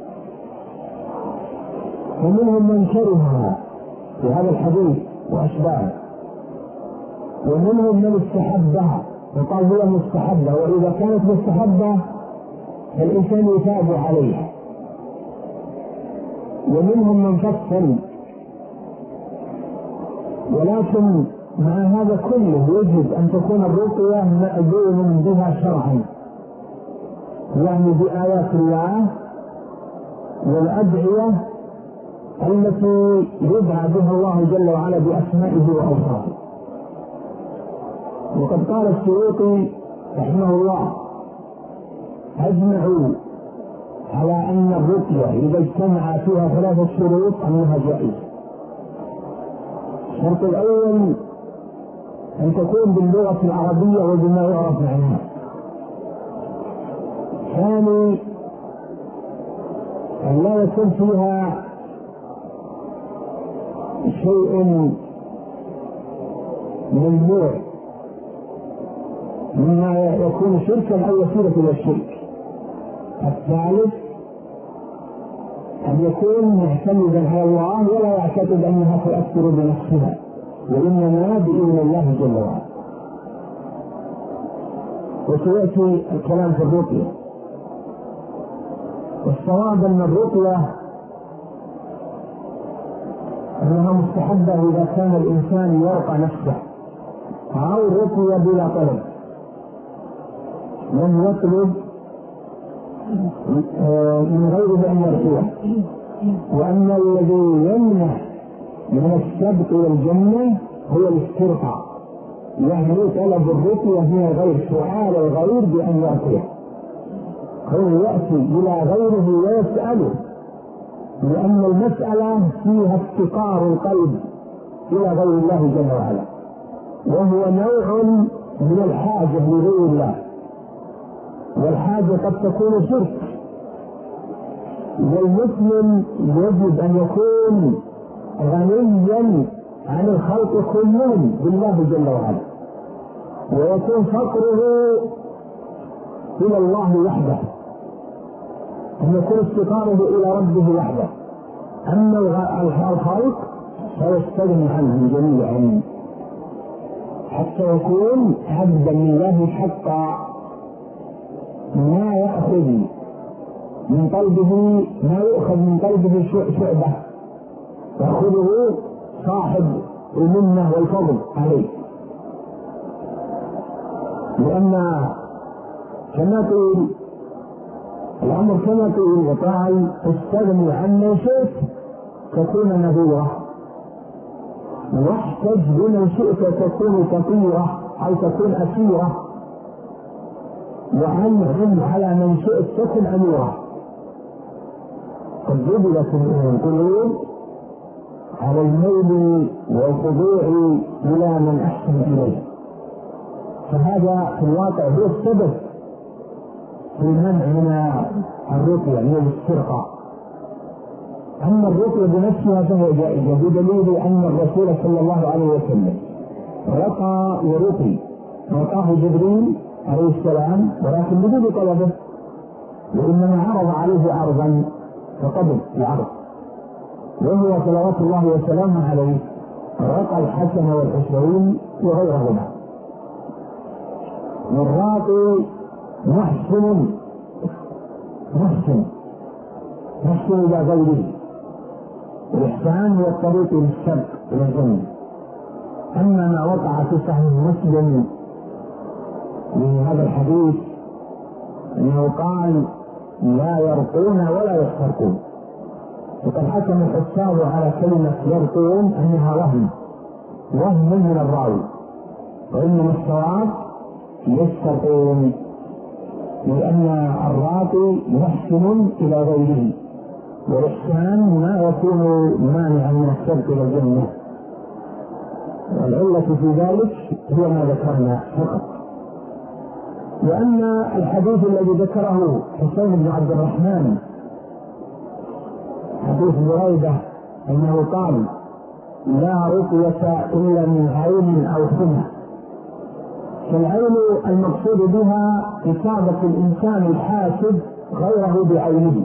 ومنهم من كرهها في هذا الحديث وأشباهه، ومنهم من استحبها وقال هي مستحبة، وإذا كانت مستحبة فالإنسان يثاب عليها. ومنهم من فصل، ولكن مع هذا كله يجب أن تكون الرقية مأذون بها شرعا، يعني بآيات الله والأدعية التي يدعى بها الله جل وعلا بأسمائه وأوصافه. وقد قال السيوطي رحمه الله أجمعوا على أن الرقية إذا اجتمع فيها 3 شروط أنها جائزة. الشرط الأول أن تكون باللغة العربية وبما يعرف معناها. ثاني أن لا يكون فيها شيء ممنوع مما يكون شركا أو وسيلة إلى الشرك. الثالث أن يكون معتمدا على الله ولا يعتقد أنها تؤثر بنفسها، وإنما بإذن الله جل وعلا. وسيأتي الكلام في الرقية. والصواب أن الرقية أنها مستحبة إذا كان الإنسان يرقى نفسه، أو الرقية بلا طلب، لم يطلب من غيره أن يرقيه. وأن الذي يمنع من السبق إلى الجنة هو الاسترقاء، يعني طلب الرقية من غير سؤال الغير بأن يرقيه، هو يأتي إلى غيره ويسأله، لأن المسألة فيها افتقار القلب إلى غير الله جل وعلا، وهو نوع من الحاجة لغير الله، والحاجة قد تكون شرك. والمسلم يجب أن يكون غنيا عن الخلق كلهم بالله جل وعلا، ويكون فقره إلى الله وحده، أن يكون افتقاره إلى ربه وحده. أما الخلق فيستغني عنهم جميعا حتى يكون عبدا لله حقا، ما يأخذ من قلبه ما يؤخذ من قلبه شعبة يأخذه صاحب المنة والفضل عليه. لأن كما قيل الأمر كما قيل وقال استغني عما شئت تكون نذيرة، واحتج بما شئت تكون كثيرة أو تكون أسيرة، وعنهم على من شئت تكن أميرة. قد جبلت القلوب على الميل والخضوع إلى من أحسن إليه، فهذا في الواقع هو السبب في المنع من الرقية من الاسترقاء. أما الرقية بنفسها فهي جائزة، بدليل أن الرسول صلى الله عليه وسلم رقى ورقي، رقاه جبريل عليه السلام ولكن بدون طلبه، وإنما عرض عليه عرضا فقبل العرض، وهو صلوات الله وسلامه عليه رقى الحسن والحسين وغيرهما. والراقي محسن إلى غيره، الإحسان هو الطريق للسبق إلى الجنة. أما ما وقع في صحيح مسلم من هذا الحديث أنه قال لا يرقون ولا يسترقون، وقد حكم الحفاظ على كلمة يرقون أنها وهم من الراوي، وإنما الصواب يسترقون. لأن الراقي محسن إلى غيره، والإحسان ما يكون مانعا من السبق إلى الجنة، والعلة في ذلك هي ما ذكرنا فقط. لأن الحديث الذي ذكره حسين بن عبد الرحمن حديث بريدة أنه قال: لا رقية إلا من عين أو حمى. فالعين المقصود بها إصابة الإنسان الحاسد غيره بعينه،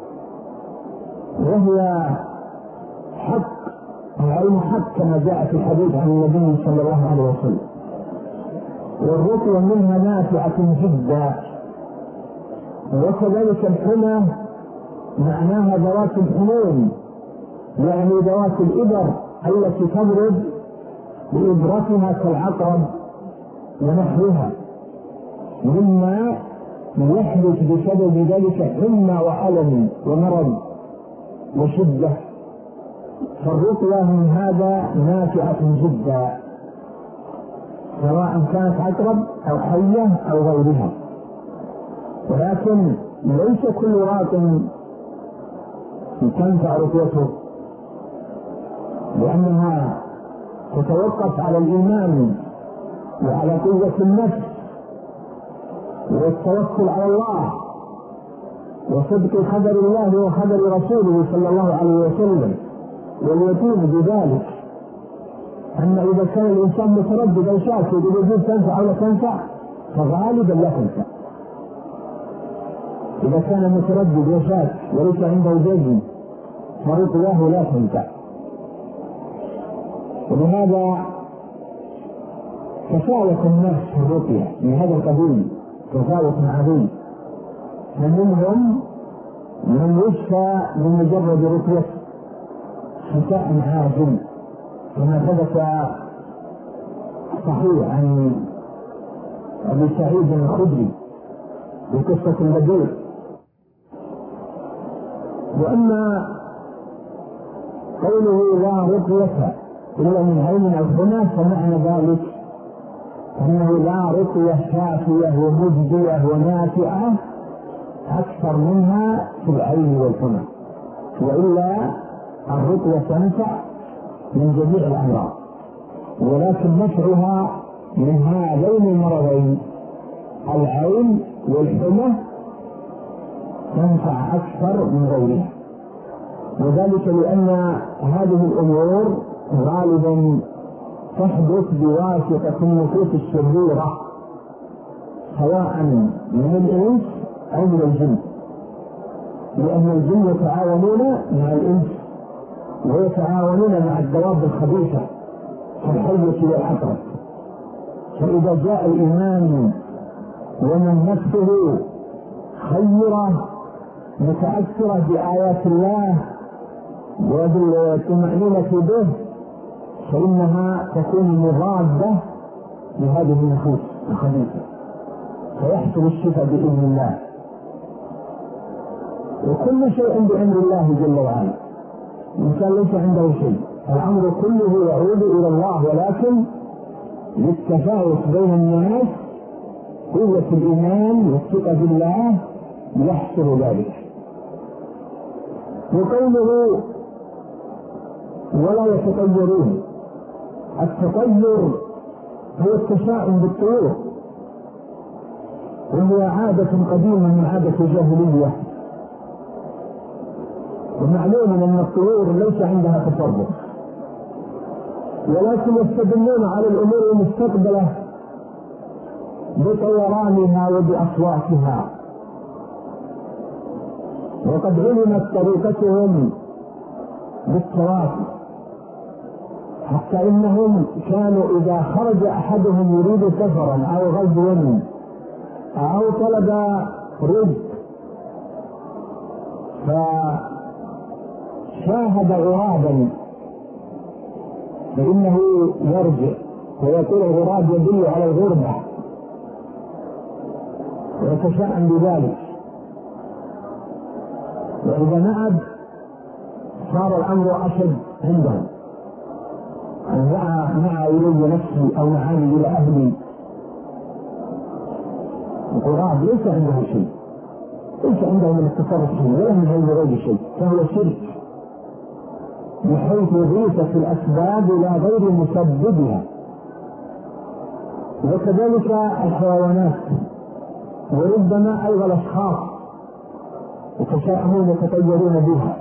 وهي حق، العين حق كما جاء في الحديث عن النبي صلى الله عليه وسلم. والرقية منها نافعة جدا. وكذلك الحمى معناها ذوات الحموم، يعني ذوات الإبر التي تضرب بإبرتها كالعقرب ونحوها، مما يحدث بسبب ذلك حمى وألم ومرض وشدة. فالرقية من هذا نافعة جدا، سواء كانت عقرب أو حية أو غيرها. ولكن ليس كل راق تنفع رقيته، لأنها تتوقف على الإيمان وعلى قوة النفس والتوكل على الله وصدق خبر الله وخبر رسوله صلى الله عليه وسلم، واليقين بذلك. أما إذا كان الإنسان متردد أو شاك يجوز تنفع أو لا تنفع، فغالبا لا تنفع. إذا كان متردد وشاك وليس عنده جزم فرقياه لا تنفع. ولهذا تفاوت الناس في الرقية من هذا القبيل تفاوت عظيم، فمنهم من يشفى بمجرد رقية شفاء عاجل كما ثبت صحيح عن أبي سعيد الخدري بقصة البدير. وأما قوله لا رقية إلا من عين أو حمى، فمعنى ذلك أنه لا رقية شافية ومجدية ونافعة أكثر منها في العين والحمى، وإلا الرقية تنفع من جميع الأمراض، ولكن نفعها من هذين المرضين العين والحمى تنفع أكثر من غيرها. وذلك لأن هذه الأمور غالبا تحدث بواسطة النفوس الشريرة، سواء من الإنس أو من الجن، لأن الجن يتعاونون مع الإنس ويتعاونون مع الدواب الخبيثة كالحية والعقرب. فإذا جاء الإيمان ومن نفسه خيرة متأثرة بآيات الله وبالطمأنينة به، فإنها تكون مضادة لهذه النفوس الخبيثة، فيحصل الشفاء بإذن الله. وكل شيء بأمر الله جل وعلا، الإنسان ليس عنده شيء، الأمر كله يعود إلى الله، ولكن للتفاوت بين الناس قوة الإيمان والثقة بالله يحصل ذلك. وقوله ولا يتطيرون، التطير هو التشاؤم بالطيور، وهي عادة قديمة من عادة الجاهلية، ومعلوم أن الطيور ليس عندها تصرف، ولكن يستدلون على الأمور المستقبلة بطيرانها وبأصواتها. وقد علمت طريقتهم بالتواصل، حتى إنهم كانوا إذا خرج أحدهم يريد سفرا أو غزوا أو طلب رزق فشاهد غرابا فإنه يرجع ويقول الغراب يدل على الغربة ويتشاءم بذلك، وإذا نعد صار الأمر أشد عندهم، مع إلي نفسي أو معاني إلى أهلي. الغراب ليس عنده شيء، ليس عنده من التصرف شيء ولا من غير شيء، فهو شرك بحيث يغيث في الأسباب إلى غير مسببها. وكذلك الحيوانات، وربما أيضا الأشخاص يتشاءمون يتطيرون بها.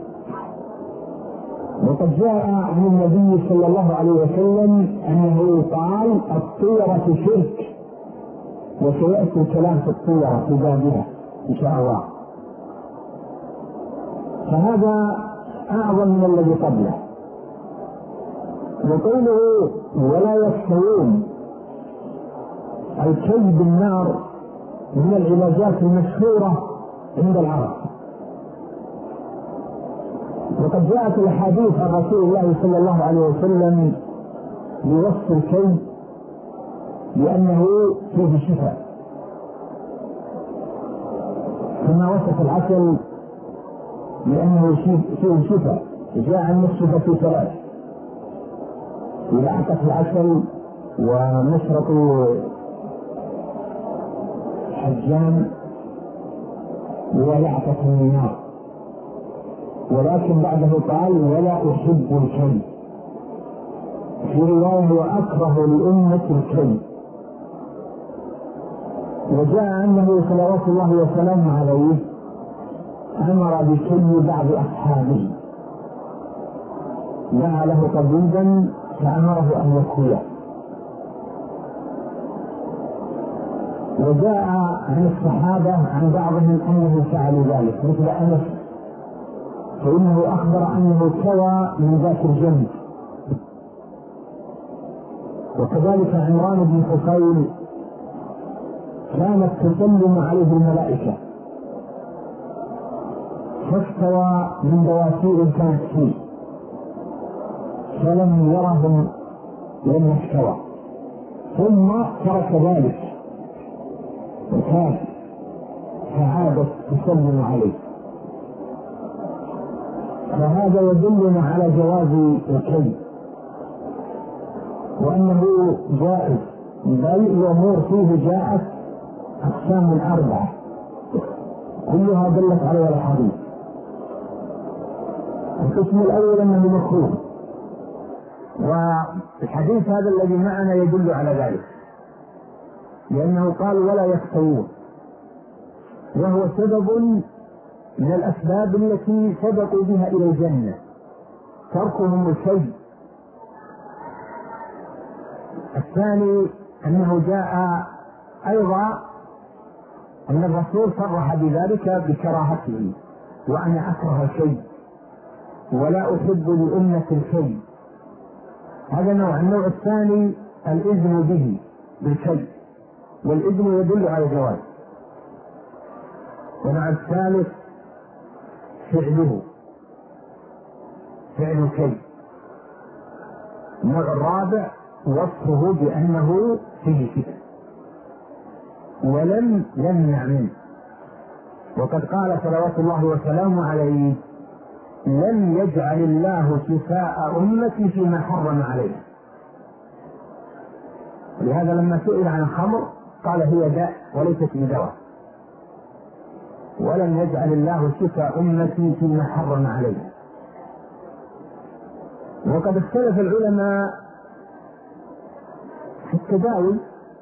وقد جاء عن النبي صلى الله عليه وسلم أنه قال الطيرة شرك، وسيأتي الكلام في الطيرة في بابها إن شاء الله. فهذا أعظم من الذي قبله. وقوله ولا يستوون، الكي بالنار من العلاجات المشهورة عند العرب، وقد جاءت الأحاديث عن رسول الله صلى الله عليه وسلم بوصف الكي لأنه فيه شفاء، كما وصف العسل لأنه فيه شفاء. جاء عن الشفاء في ثلاث: ملعقة العسل، ومشرق حجام، ويعطف النار. ولكن بعده قال ولا أحب الكي، في رواية وأكره لأمة الكي. وجاء أنه صلوات الله وسلامه عليه أمر بكي بعض أصحابه، دعا له طبيبا فأمره أن يكويه. وجاء عن الصحابة عن بعضهم أنه فعل ذلك، مثل أنس فإنه أخبر أنه كوى من ذات الجنب. وكذلك عمران بن حصين كانت تسلم عليه الملائكة فاستوى من بواسير كانت فيه فلم يرهم لم يستوى، ثم ترك ذلك وكان فعادت تسلم عليه. فهذا يدلنا على جواز الكي وأنه جائز، بل الأمور فيه جاءت أقسام 4 كلها دلت عليها الحديث. القسم الأول أنه مكروه، والحديث هذا الذي معنا يدل على ذلك، لأنه قال ولا يستوون، وهو سبب من الأسباب التي سبقوا بها إلى الجنة، تركهم الشيء. الثاني أنه جاء أيضا أن الرسول صرح بذلك بكراهته، وأنا أكره الشيء ولا أحب لأمة الشيء. هذا نوع. النوع الثاني الإذن به بالشيء، والإذن يدل على الجواز. والنوع الثالث فعل الشيء. النوع الرابع وصفه بأنه فيه شفاء ولم يمنع منه. وقد قال صلوات الله وسلامه عليه لم يجعل الله شفاء أمتي فيما حرم عليه. لهذا لما سئل عن الخمر قال هي داء وليست بدواء، ولم يجعل الله شفاء أمتي فيما حرم عليه. وقد اختلف العلماء في التداوي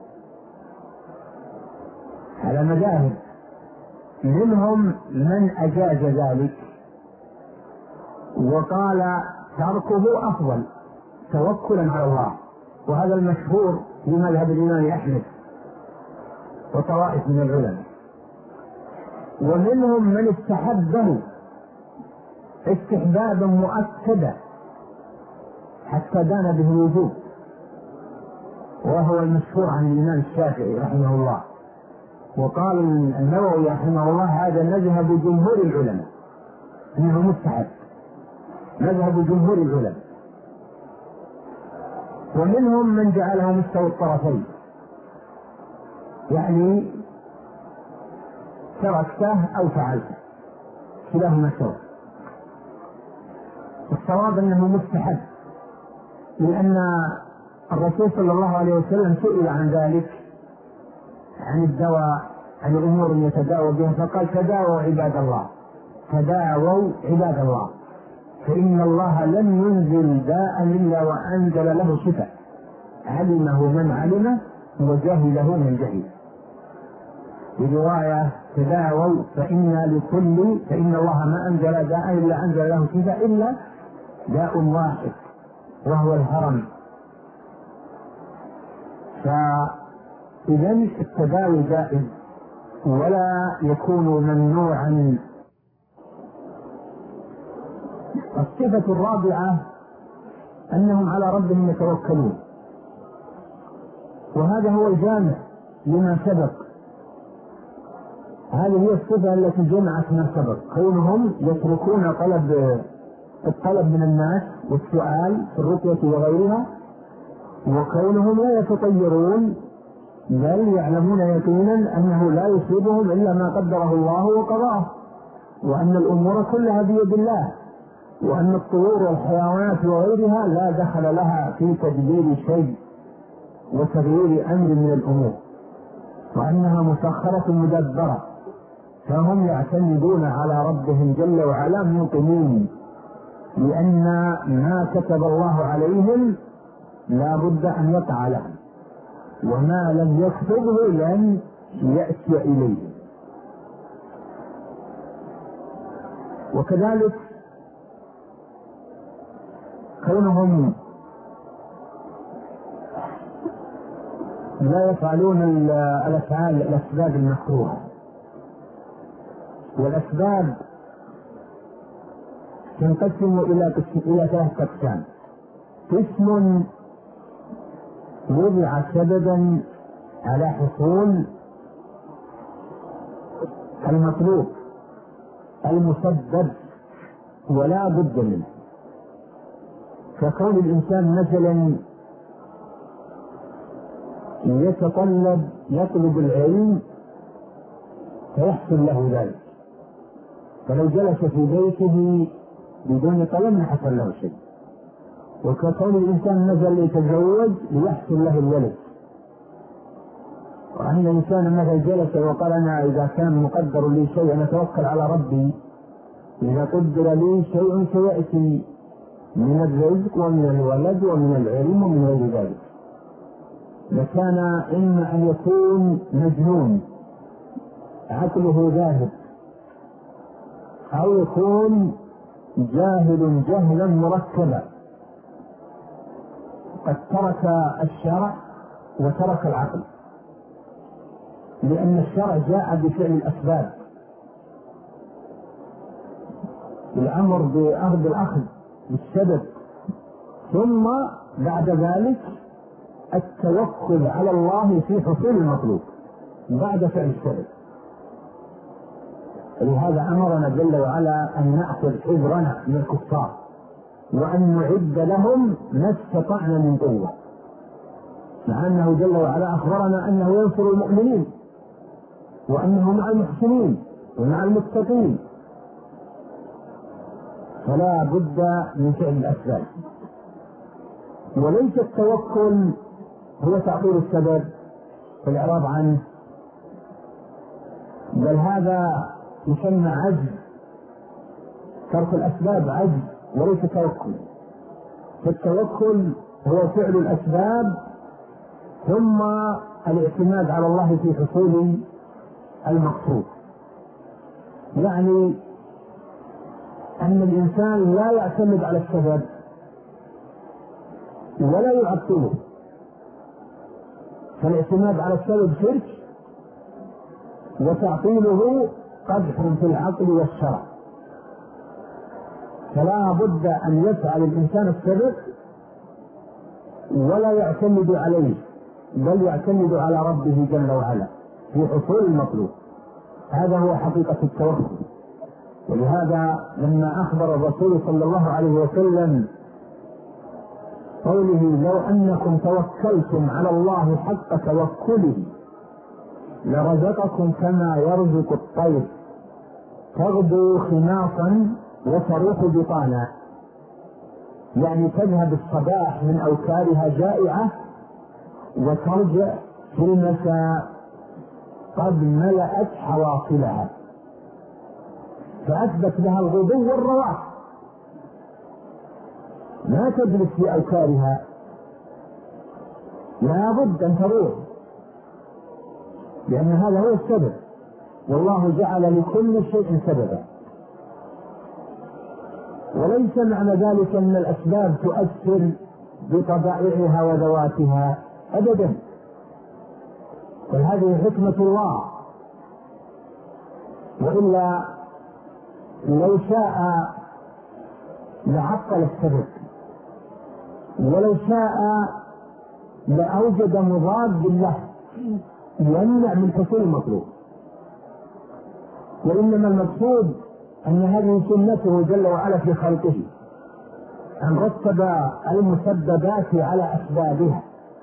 على مذاهب، منهم من أجاز ذلك وقال تركه أفضل توكلا على الله، وهذا المشهور في مذهب الإمام أحمد وطوائف من العلماء. ومنهم من استحبه استحبابا مؤكدا حتى دان به الوجوب، وهو المشهور عن الإمام الشافعي رحمه الله. وقال النووي رحمه الله هذا مذهب جمهور العلماء انه مستحب، مذهب جمهور العلماء. ومنهم من جعله مستوى الطرفين، يعني تركته او فعلته كلاهما سواء. الصواب انه مستحب، لان الرسول صلى الله عليه وسلم سئل عن ذلك عن الدواء عن الأمور يتداوى بها، فقال تداووا عباد الله، تداووا عباد الله، فإن الله لم ينزل داء إلا وأنزل له شفاء، علمه من علمه وجهله من جهل. في رواية تداووا فإن الله ما أنزل داء إلا أنزل له شفاء إلا داء واحد وهو الهرم. فإذا التداوي جائز ولا يكون ممنوعا. الصفة الرابعة أنهم على ربهم يتوكلون، وهذا هو الجامع لما سبق. هذه هي الصفة التي جمعت ما سبق، كونهم يتركون الطلب من الناس والسؤال في الرقية وغيرها، وكونهم لا يتطيرون بل يعلمون يقينا أنه لا يصيبهم إلا ما قدره الله وقضاه، وأن الأمور كلها بيد الله، وأن الطيور والحيوانات وغيرها لا دخل لها في تدبير شيء وتغيير أمر من الأمور، وأنها مسخرة مدبرة. فهم يعتمدون على ربهم جل وعلا موقنين، لأن ما كتب الله عليهم لا بد أن يقع لهم، وما لم يكتبه لن يأتي إليه. وكذلك كونهم لا يفعلون الأسباب المكروهة، والأسباب تنقسم إلى 3 أقسام. قسم وضع سببا على حصول المطلوب المسبب ولا بد منه، فكون الإنسان مثلا يطلب العلم فيحصل له ذلك، فلو جلس في بيته بدون طلب ما حصل له شيء. وكون الإنسان نزل يتزوج ليحصل له الولد، وأن الإنسان مثلا جلس وقال أنا إذا كان مقدر لي شيء أنا أتوكل على ربي، إذا قدر لي شيء سيأتي من الرزق ومن الولد ومن العلم ومن غير ذلك. لكان إما أن يكون مجنون عقله ذاهب، أو يكون جاهل جهلا مركبا قد ترك الشرع وترك العقل، لأن الشرع جاء بفعل الأسباب، الأمر بأخذ الأخذ بالسبب، ثم بعد ذلك التوكل على الله في حصول المطلوب بعد فعل السبب. لهذا أمرنا جل وعلا أن نأخذ حذرنا من الكفار، وأن نعد لهم ما استطعنا من قوة، مع أنه جل وعلا أخبرنا أنه ينصر المؤمنين وأنه مع المحسنين ومع المتقين، فلا بد من فعل الأسباب. وليس التوكل هو تعطيل السبب والإعراض عنه، بل هذا يسمى عجز، ترك الأسباب عجز وليس توكل. فالتوكل هو فعل الأسباب ثم الاعتماد على الله في حصول المقصود، يعني أن الإنسان لا يعتمد على السبب ولا يعطله، فالاعتماد على السبب شرك، وتعطيله قدح في العقل والشرع. فلا بد أن يفعل الإنسان السبب ولا يعتمد عليه، بل يعتمد على ربه جل وعلا في حصول المطلوب. هذا هو حقيقة التوكل. ولهذا لما أخبر الرسول صلى الله عليه وسلم قوله لو أنكم توكلتم على الله حق توكله لرزقكم كما يرزق الطير تغدو خماصا وتروح بطانا، يعني تذهب الصباح من أوكارها جائعة وترجع في المساء قد ملأت حواصلها، فأثبت لها الغدو والرواح، ما تجلس في أوكارها، لا بد أن تروح، لأن هذا هو السبب، والله جعل لكل شيء سببا. وليس معنى ذلك أن الأسباب تؤثر بطبائعها وذواتها أبدا، بل هذه حكمة الله، وإلا لو شاء لعطل السبب، ولو شاء لأوجد مضاد له يمنع من حصول المطلوب. وإنما المقصود أن هذه سنته جل وعلا في خلقه، أن رتب المسببات على أسبابها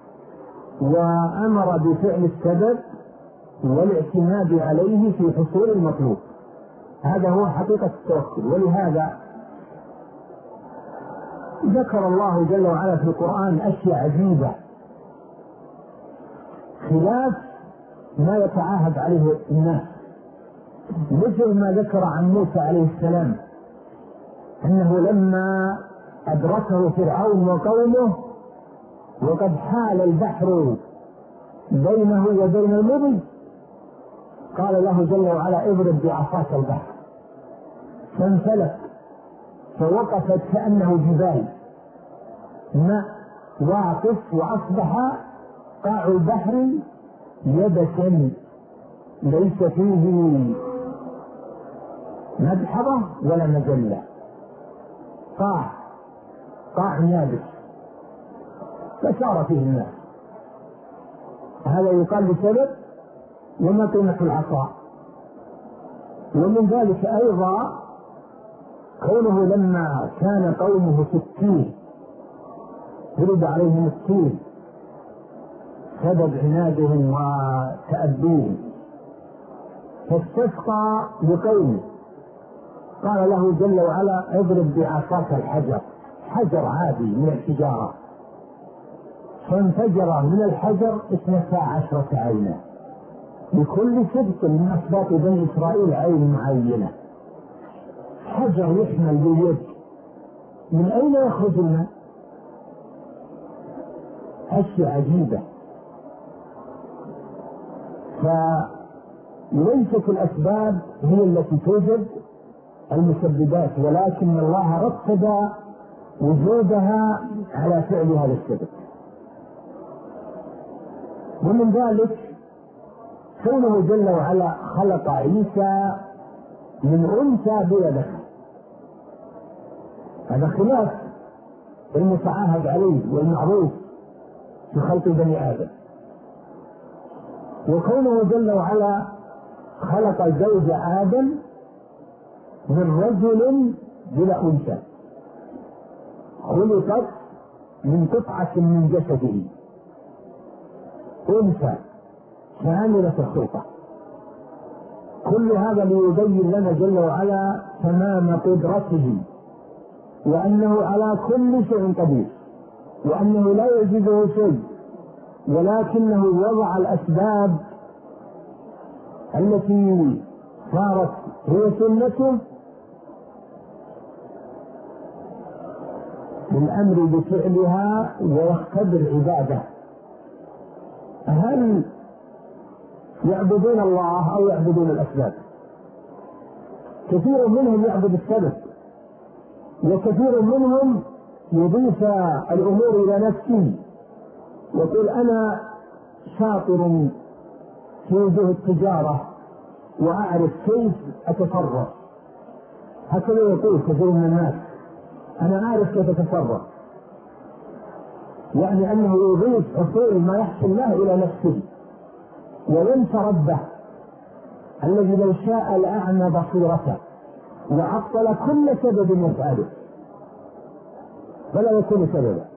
وأمر بفعل السبب والاعتماد عليه في حصول المطلوب. هذا هو حقيقة التوكل. ولهذا ذكر الله جل وعلا في القرآن أشياء عجيبة خلاف ما يتعاهد عليه الناس، مثل ما ذكر عن موسى عليه السلام أنه لما أدركه فرعون وقومه وقد حال البحر بينه وبين المضي، قال له جل وعلا اضرب بعصاك البحر، فانفلق فوقفت كأنه جبال ماء واقف، وأصبح قاع البحر يبسا ليس فيه مدحضة ولا مجلة، قاع يابس فسار فيه الناس. هذا يقال بسبب وما قيمة العصا. ومن ذلك أيضا قوله لما كان قومه 60 فرض عليهم التين سبب عنادهم وتأديهم، فاستسقى لقومه قال له جل وعلا اضرب بعصاك الحجر، حجر عادي من الحجارة، فانفجر من الحجر 12 عينا، لكل سبط من أسباط بني إسرائيل عين معينة. حجر يحمل باليد، من أين يخرج الماء؟ أشياء عجيبة. فليست الأسباب هي التي توجد المسببات، ولكن الله رتب وجودها على فعل هذا السبب. ومن ذلك كونه جل وعلا خلق عيسى من أنثى بلا ذكر، هذا خلاف المتعاهد عليه والمعروف في خلق بني آدم. وكونه جل وعلا خلق زوج آدم من رجل بلا أنثى، خلقت من قطعة من جسده أنثى كاملة الخلقة. كل هذا ليبين لنا جل وعلا تمام قدرته، وأنه على كل شيء قدير، وأنه لا يعجزه شيء، ولكنه وضع الأسباب التي صارت هي سنته بالأمر بفعلها ويختبر عباده هل يعبدون الله أو يعبدون الأسباب. كثير منهم يعبد السبب، وكثير منهم يضيف الأمور إلى نفسه، يقول أنا شاطر في وجوه التجارة وأعرف كيف أتصرف، هكذا يقول كثير من الناس، أنا أعرف كيف أتصرف، يعني أنه يضيف حصول ما يحصل له إلى نفسه، وينسى ربه الذي لو شاء لأعمى بصيرته وعطل كل سبب يفعله فلا يكون سببا.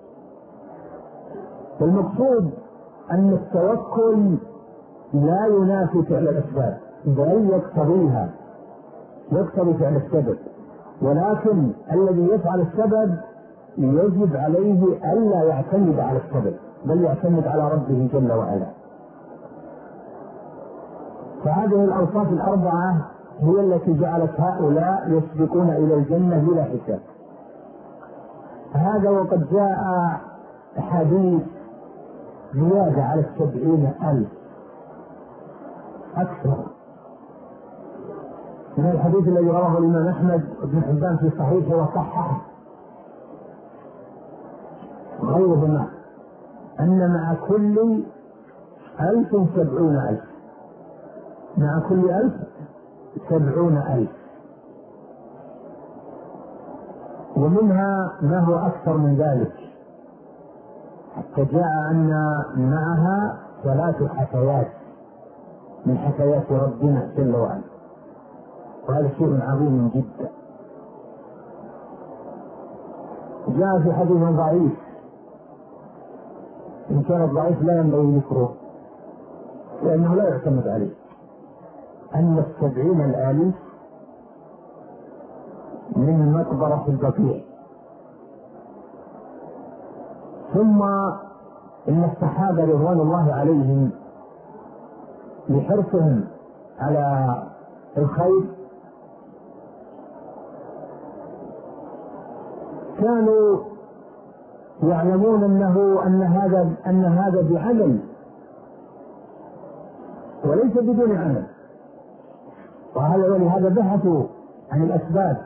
فالمقصود أن التوكل لا ينافي فعل الأسباب، بل يقتضيها، يقتضي فعل السبب، ولكن الذي يفعل السبب يجب عليه ألا يعتمد على السبب، بل يعتمد على ربه جل وعلا. فهذه الأوصاف الأربعة هي التي جعلت هؤلاء يسبقون إلى الجنة بلا حساب. هذا وقد جاء حديث زيادة على 70,000 أكثر من الحديث الذي رواه الإمام أحمد بن حبان في صحيحه وصححه غيرهما أن مع كل 1000 70,000، مع كل 1000 70,000، ومنها ما هو أكثر من ذلك، حتى جاء أن معها 3 حكايات من حكايات ربنا جل وعلا، وهذا شيء عظيم جدا. جاء في حديث ضعيف، إن كان ضعيف لا ينبغي ذكره لأنه لا يعتمد عليه، أن 70,000 من مقبرة البقيع. ثم إن الصحابة رضوان الله عليهم لحرصهم على الخير كانوا يعلمون أن هذا بعمل وليس بدون عمل، ولهذا بحثوا عن الأسباب.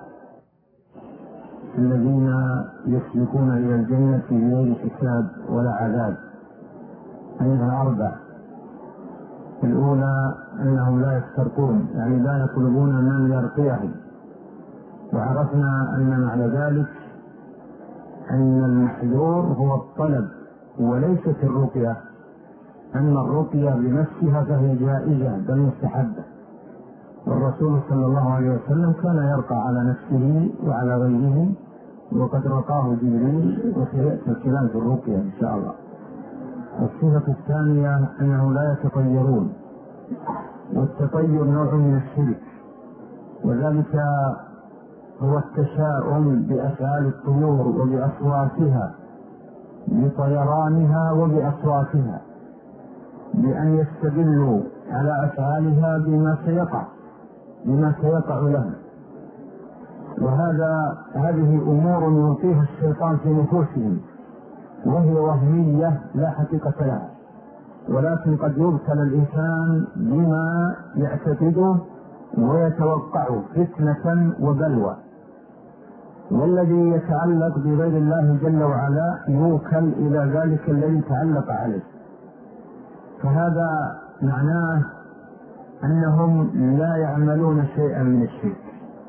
الذين يسلكون إلى الجنة بغير حساب ولا عذاب، أنها 4. الأولى أنهم لا يسترقون، يعني لا يطلبون من يرقيهم، وعرفنا أن معنى ذلك أن المحذور هو الطلب وليست الرقية، أن الرقية بنفسها فهي جائزة بل مستحبة، والرسول صلى الله عليه وسلم كان يرقى على نفسه وعلى غيره، وقد رقاه جبريل، وسيأتي الكلام في الرقية إن شاء الله. الصفة الثانية أنهم لا يتطيرون، والتطير نوع من الشرك، وذلك هو التشاؤم بأفعال الطيور وبأصواتها، بطيرانها وبأصواتها، بأن يستدلوا على أفعالها بما سيقع لهم. هذه أمور يلقيها الشيطان في نفوسهم، وهي وهمية لا حقيقة لها، ولكن قد يبتلى الإنسان بما يعتقده ويتوقعه فتنة وبلوى، والذي يتعلق بغير الله جل وعلا يوكل إلى ذلك الذي تعلق عليه. فهذا معناه أنهم لا يعملون شيئا من الشرك،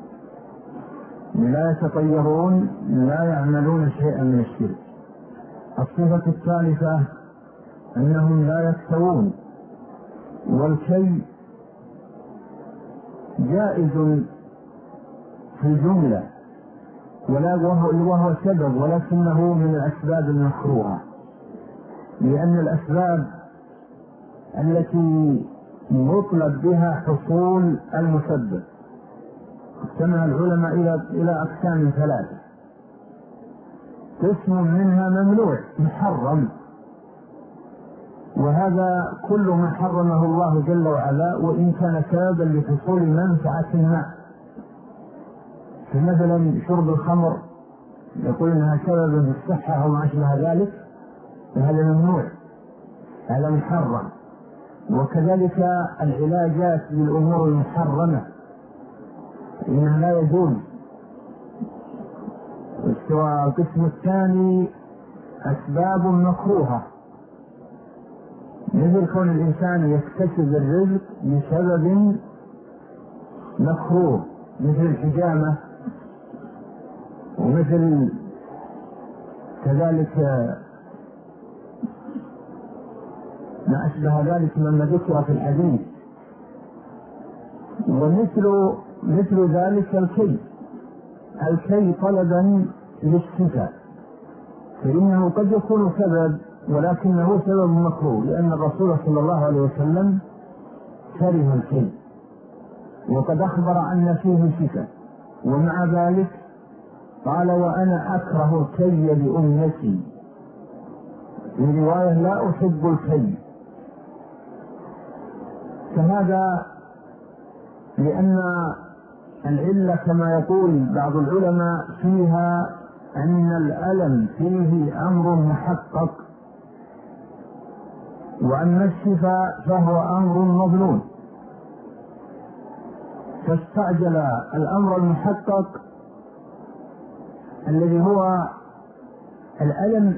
لا يتطيرون، لا يعملون شيئا من الشرك. الصفة الثالثة أنهم لا يكتوون، والكي جائز في الجملة وهو سبب، ولكنه من الأسباب المكروهة، لأن الأسباب التي يطلب بها حصول المسبب اجتمع العلماء إلى أقسام 3. قسم منها ممنوع محرم، وهذا كل ما حرمه الله جل وعلا وإن كان سببا لحصول منفعة ما، فمثلا شرب الخمر يقول إنها سبب في الصحة وما أشبه ذلك، فهذا ممنوع، هذا محرم. وكذلك العلاجات بالأمور المحرمة إنها لا يجوز. القسم الثاني أسباب مكروهة، مثل كون الإنسان يكتسب الرزق بسبب مكروه، مثل الحجامة، ومثل كذلك ما أشبه ذلك مما ذكر في الحديث. ومثل ذلك الكي طلبا للشفاء، فإنه قد يكون سبب ولكنه سبب مكروه، لأن الرسول صلى الله عليه وسلم كره الكي وقد أخبر أن فيه شفاء، ومع ذلك قال وأنا أكره الكي لأمتي، في رواية لا أحب الكي. فهذا
لأن العلة كما يقول بعض العلماء فيها أن الألم فيه أمر محقق، وأما الشفاء فهو أمر مظنون، فاستعجل الأمر المحقق الذي هو الألم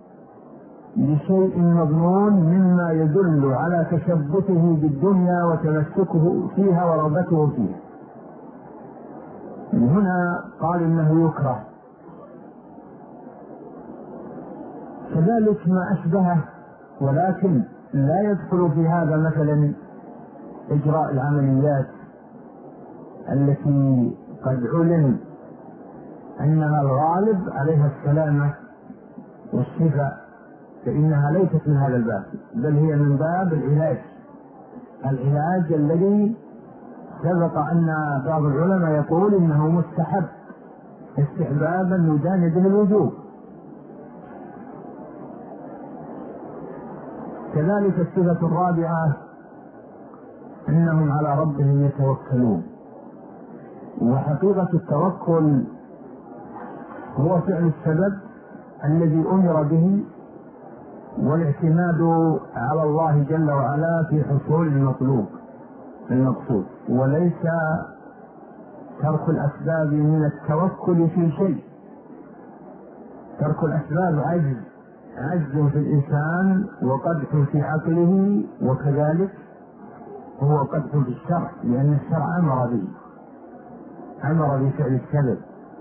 بشيء مظنون مما يدل على تشبثه بالدنيا وتمسكه فيها ورغبته فيها. من هنا قال إنه يكره. كذلك ما أشبهه، ولكن لا يدخل في هذا مثلا إجراء العمليات التي قد علم أنها الغالب عليها السلامة والشفاء، فإنها ليست من هذا الباب، بل هي من باب العلاج الذي سبق أن بعض العلماء يقول إنه مستحب استحبابا يدان به الوجوب. كذلك الصفة الرابعة أنهم على ربهم يتوكلون، وحقيقة التوكل هو فعل السبب الذي أمر به والاعتماد على الله جل وعلا في حصول المقصود، وليس ترك الأسباب من التوكل في شيء. ترك الأسباب عجز في الإنسان وقدح في عقله، وكذلك هو قدح في الشرع، لأن الشرع أمر بفعل السبب.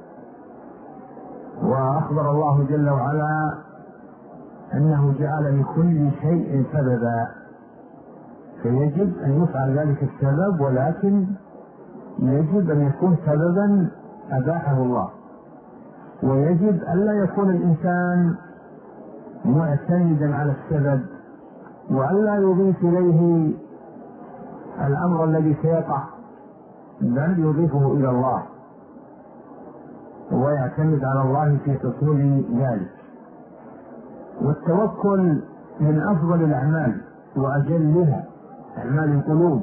وأخبر الله جل وعلا أنه جعل لكل شيء سببا، فيجب أن يفعل ذلك السبب، ولكن يجب أن يكون سببا أباحه الله، ويجب ألا يكون الإنسان معتمدا على السبب، وألا يضيف إليه الأمر الذي سيقع، بل يضيفه إلى الله ويعتمد على الله في حصول ذلك. والتوكل من أفضل الأعمال وأجلها أعمال القلوب،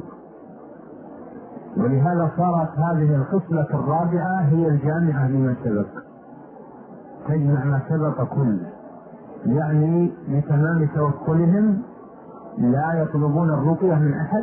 ولهذا صارت هذه الخصلة الرابعة هي الجامعة لما سبق، تجمع ما سبق كله، يعني لتمام توكلهم لا يطلبون الرقية من أحد،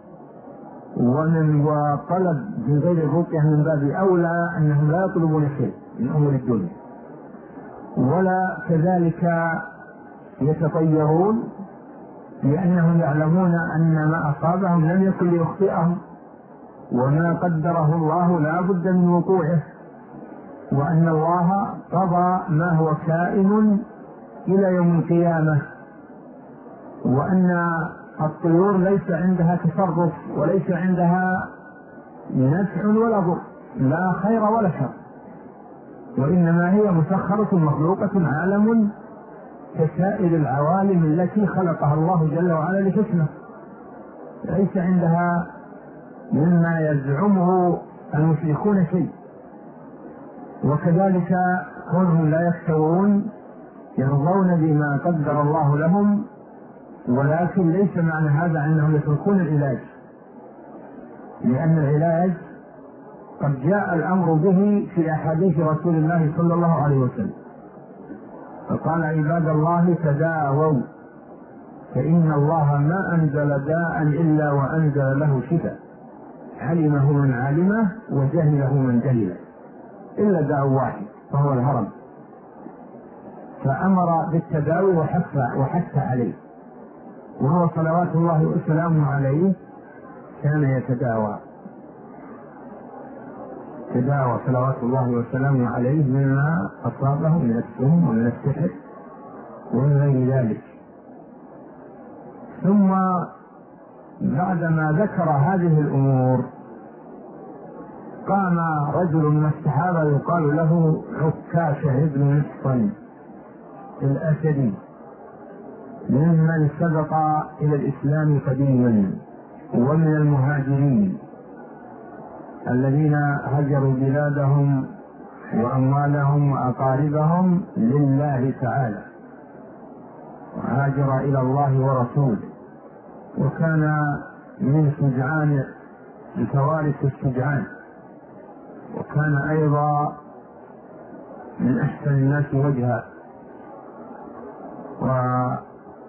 وطلب من غير الرقية من باب أولى أنهم لا يطلبون شيء من أمور الدنيا، ولا كذلك يتطيرون، لأنهم يعلمون أن ما أصابهم لم يكن ليخطئهم، وما قدره الله لا بد من وقوعه، وأن الله قضى ما هو كائن إلى يوم القيامة، وأن الطيور ليس عندها تصرف وليس عندها نفع ولا ضر، لا خير ولا شر، وإنما هي مسخرة مخلوقة عالم كسائر العوالم التي خلقها الله جل وعلا لحكمة، ليس عندها مما يزعمه المشركون شيء. وكذلك كونهم لا يستوون يرضون بما قدر الله لهم، ولكن ليس معنى هذا أنهم يتركون العلاج، لأن العلاج قد جاء الأمر به في أحاديث رسول الله صلى الله عليه وسلم، فقال عباد الله تداووا فإن الله ما أنزل داء إلا وأنزل له شفاء، علمه من علمه وجهله من جهله، إلا داء واحد وهو الهرم، فأمر بالتداوي وحث عليه، وهو صلوات الله وسلامه عليه كان يتداوى صلوات الله وسلامه عليه مما أصابه من السم ومن السحر ومن غير ذلك. ثم بعدما ذكر هذه الأمور قام رجل من الصحابة يقال له عكاشة بن محصن الأسدي، ممن سبق إلى الإسلام قديما ومن المهاجرين الذين هجروا بلادهم وأموالهم وأقاربهم لله تعالى، وهاجر إلى الله ورسوله، وكان من شجعان بتوارث الشجعان، وكان أيضا من أحسن الناس وجها، وشهد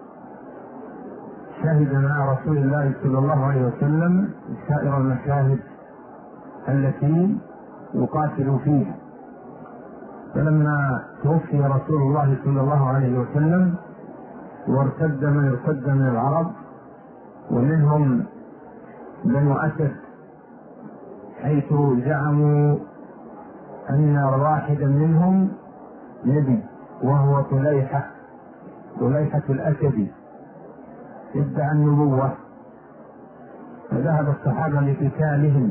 مع رسول الله صلى الله عليه وسلم سائر المشاهد التي يقاتل فيها. فلما توفي رسول الله صلى الله عليه وسلم وارتد من ارتد من العرب، ومنهم بنو أسد، حيث زعموا أن واحدا منهم نبي وهو طليحة الأسدي ادعى النبوة، فذهب الصحابة لقتالهم،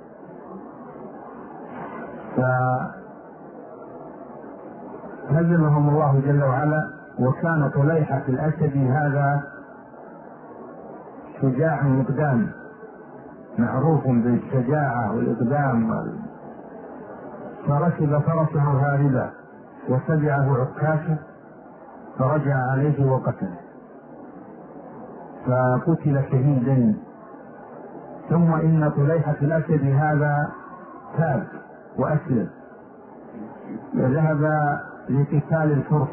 فهزمهم الله جل وعلا. وكان طليحة الأسدي هذا شجاع مقدام، معروف بالشجاعة والإقدام، فركب فرسه هاربا وتبعه عكاشة فرجع عليه وقتله، فقتل شهيدا. ثم إن طليحة الأسد هذا تاب وأسلم وذهب لقتال الفرس،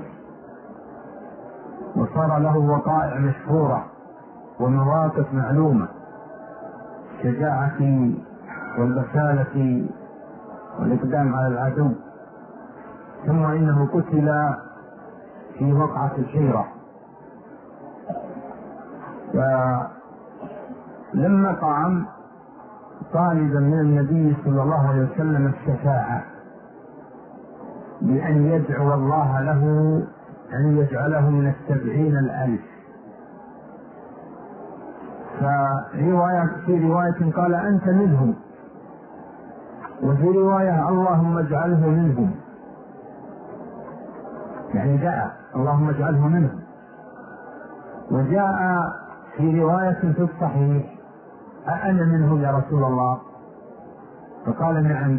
وصار له وقائع مشهورة ومواقف معلومة، الشجاعة والبسالة والإقدام على العدو. ثم إنه قتل في وقعة الحيرة. فلما قام طالبا من النبي صلى الله عليه وسلم الشفاعة بأن يدعو الله له أن يجعله من 70,000. في رواية قال أنت منهم، وفي رواية اللهم اجعله منهم، يعني دعا اللهم اجعله منهم. وجاء في رواية في الصحيح أأنا منهم يا رسول الله؟ فقال نعم.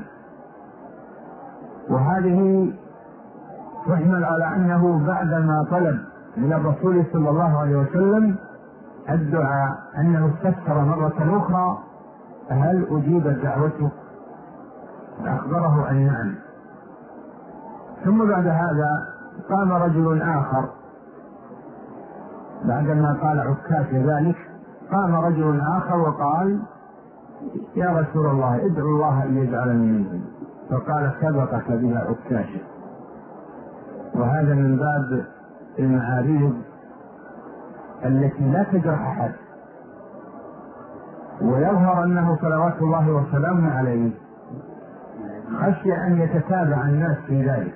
وهذه تحمل على أنه بعدما طلب من الرسول صلى الله عليه وسلم الدعاء أنه استفسر مرة أخرى هل أجيبت دعوته؟ أخبره أن نعم. ثم بعد هذا قام رجل آخر بعدما قال عكاش ذلك، قام رجل آخر وقال يا رسول الله ادعو الله أن يجعلني منهم، فقال سبقك بها عكاشة. وهذا من باب المعاريض التي لا تجرح أحد، ويظهر أنه صلوات الله وسلامه عليه خشي أن يتتابع الناس في ذلك،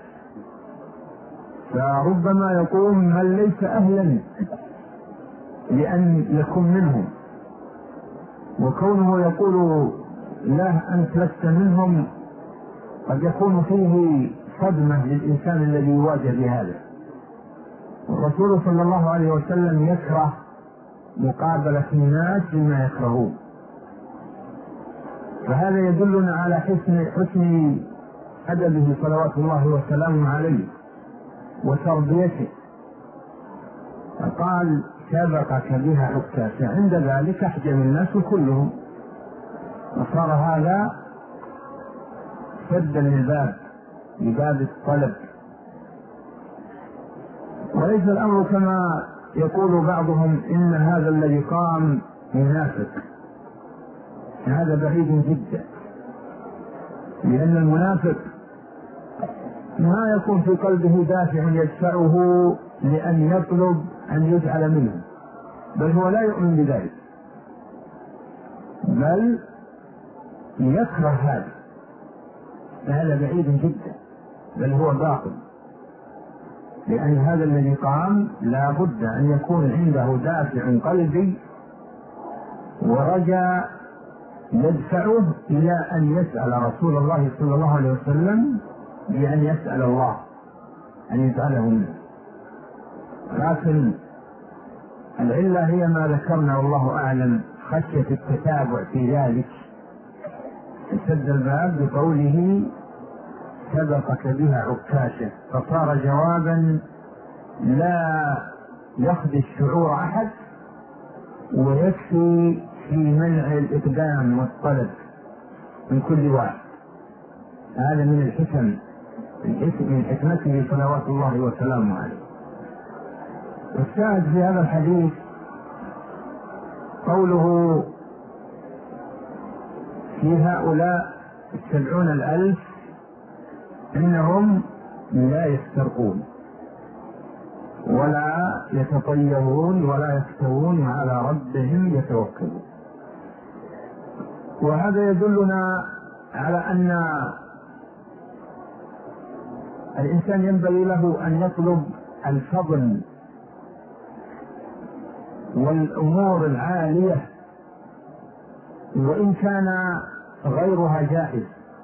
فربما يقوم من ليس أهلا لأن يكون منهم، وكونه يقول لا أنت لست منهم قد يكون فيه صدمة للإنسان الذي يواجه بهذا. الرسول صلى الله عليه وسلم يكره مقابلة الناس بما يكرهون، فهذا يدلنا على حسن أدبه صلوات الله وسلامه عليه وتربيته. فقال سبقك بها عكاشة، عند ذلك أحجم الناس كلهم، وصار هذا سدا للباب لباب الطلب. وليس الأمر كما يقول بعضهم إن هذا الذي قام منافق، هذا بعيد جدا، لأن المنافق ما يكون في قلبه دافع يدفعه لأن يطلب أن يجعل منه، بل هو لا يؤمن بذلك، بل يكره هذا، فهذا بعيد جدا، بل هو باطل. لأن هذا الذي قام لا بد أن يكون عنده دافع قلبي ورجاء يدفعه إلى أن يسأل رسول الله صلى الله عليه وسلم بأن يسأل الله أن يجعله منه. لكن العلة هي ما ذكرنا والله أعلم، خشية التتابع في ذلك، سد الباب بقوله سبقك بها عكاشة، فصار جوابا لا يخدش شعور أحد ويكفي في منع الإقدام والطلب من كل واحد. هذا من الحكم، من حكمته صلوات الله وسلامه عليه. والشاهد في هذا الحديث قوله في هؤلاء 70,000 إنهم لا يسترقون ولا يتطيرون ولا يفترون وعلى ربهم يتوكلون. وهذا يدلنا على أن الإنسان ينبغي له أن يطلب الفضل والأمور العالية وإن كان غيرها جائز.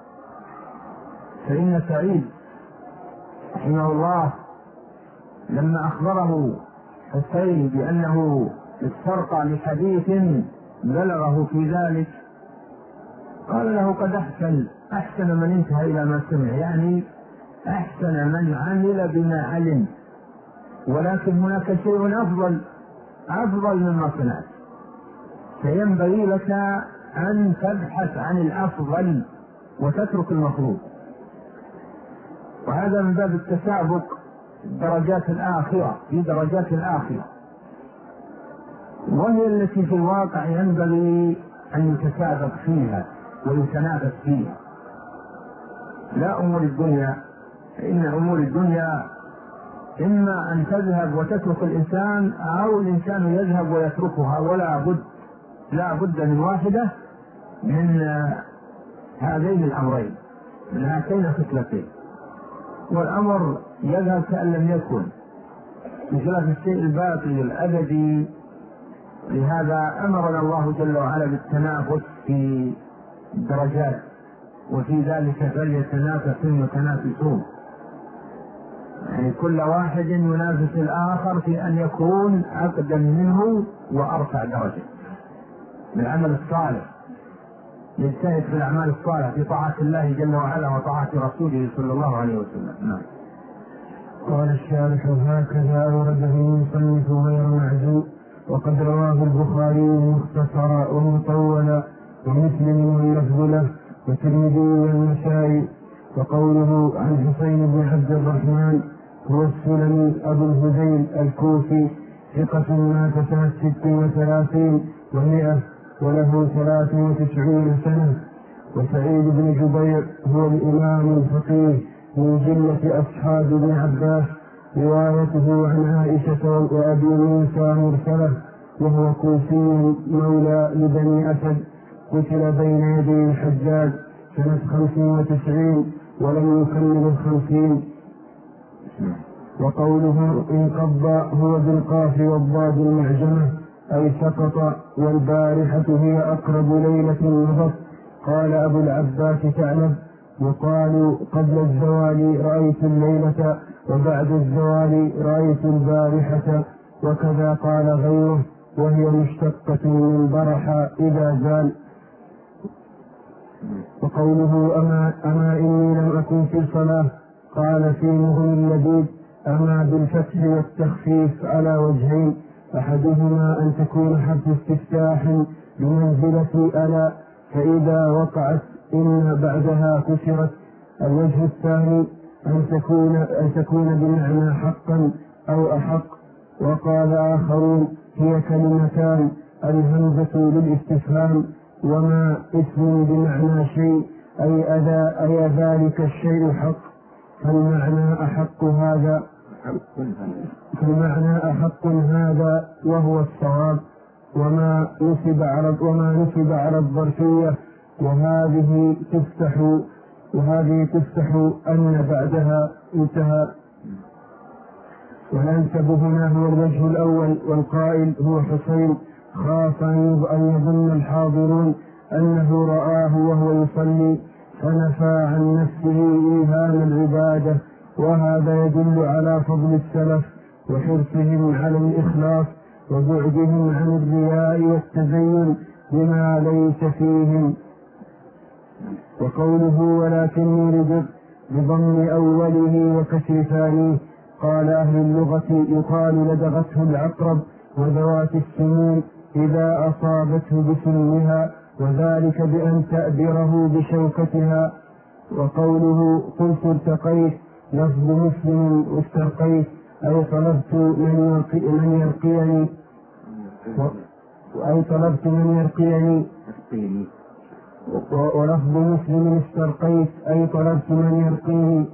فإن سعيد رحمه الله لما أخبره حسين بأنه استرقى لحديث بلغه في ذلك قال له قد أحسن من انتهى إلى ما سمع، يعني أحسن من عمل بما علم، ولكن هناك شيء أفضل مما صنعت، فينبغي لك أن تبحث عن الأفضل وتترك المطلوب. وهذا من باب التسابق درجات الآخرة، في درجات الآخرة، وهي التي في الواقع ينبغي أن يتسابق فيها ويتنافس فيها، لا أمور الدنيا. إن أمور الدنيا إما أن تذهب وتترك الإنسان أو الإنسان يذهب ويتركها، لا بد من واحدة من هذين الأمرين، من هاتين الخصلتين، والأمر يذهب كأن لم يكن بخلاف الشيء الباقي الأبدي. لهذا أمرنا الله جل وعلا بالتنافس في الدرجات، وفي ذلك فليتنافس المتنافسون، يعني كل واحد ينافس الآخر في أن يكون أقدم منه وأرفع درجة بالعمل الصالح، يجتهد في الأعمال الصالحة في طاعة الله جل وعلا وطاعة رسوله صلى الله عليه وسلم. نعم.
قال الشارح هكذا أورده المصنف غير معزو، وقد رواه البخاري مختصرا ومطولا ومسلم واللفظ له والترمذي والنسائي. وقوله عن حسين بن عبد الرحمن هو السلمي أبو الهذيل الكوفي ثقة مات سنة 36 و100 وله 93 سنة. وسعيد بن جبير هو الإمام الفقيه من جلة أصحاب ابن عباس، روايته عن عائشة وأبي موسى مرسلة، وهو كوفي مولى لبني أسد، قتل بين يدي الحجاج سنة 95 ولم يكمل 50. وقوله انقض هو بالقاف والضاد المعجمة أي سقط، والبارحة هي أقرب ليلة مضت. قال أبو العباس ثعلب وقالوا قبل الزوال رأيت الليلة وبعد الزوال رأيت البارحة، وكذا قال غيره وهي مشتقة من برح إذا زال. وقوله أما إني لم أكن في الصلاة قال في مغني اللبيب أما بالفتح والتخفيف على وجهين، أحدهما أن تكون حرف استفتاح بمنزلة ألا فإذا وقعت إن بعدها كسرت. الوجه الثاني أن تكون بمعنى حقا أو أحق. وقال آخرون هي كلمتان الهمزة للاستفهام وما اسم بمعنى شيء أي ذلك الشيء حق، فالمعنى أحق هذا وهو الصواب، وما نسب على الظرفية وهذه تفتح أن بعدها انتهى. والأنسب هنا هو الوجه الأول، والقائل هو حسين، خاف أن يظن الحاضرون أنه رآه وهو يصلي فنفى عن نفسه إيهام العبادة. وهذا يدل على فضل السلف وحرصهم على الإخلاص وبعدهم عن الرياء والتزين بما ليس فيهم. وقوله ولكني رددت بضم أوله وكسر ثانيه، قال أهل اللغة يقال لدغته العقرب وذوات السنون إذا أصابته بسمها، وذلك بأن تأبره بشوكتها. وقوله قلت ارتقيت لفظ مسلم استرقيت أي طلبت من يرقيني ولفظ مسلم استرقيت أي طلبت من يرقيني.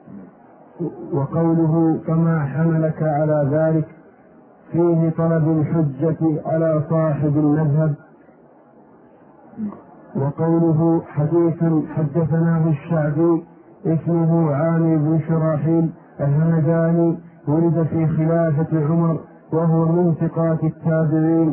وقوله كما حملك على ذلك فيه طلب الحجة على صاحب المذهب. وقوله حديث حدثناه الشعبي اسمه عامر بن شراحيل الهمداني ولد في خلافة عمر وهو من ثقات التابعين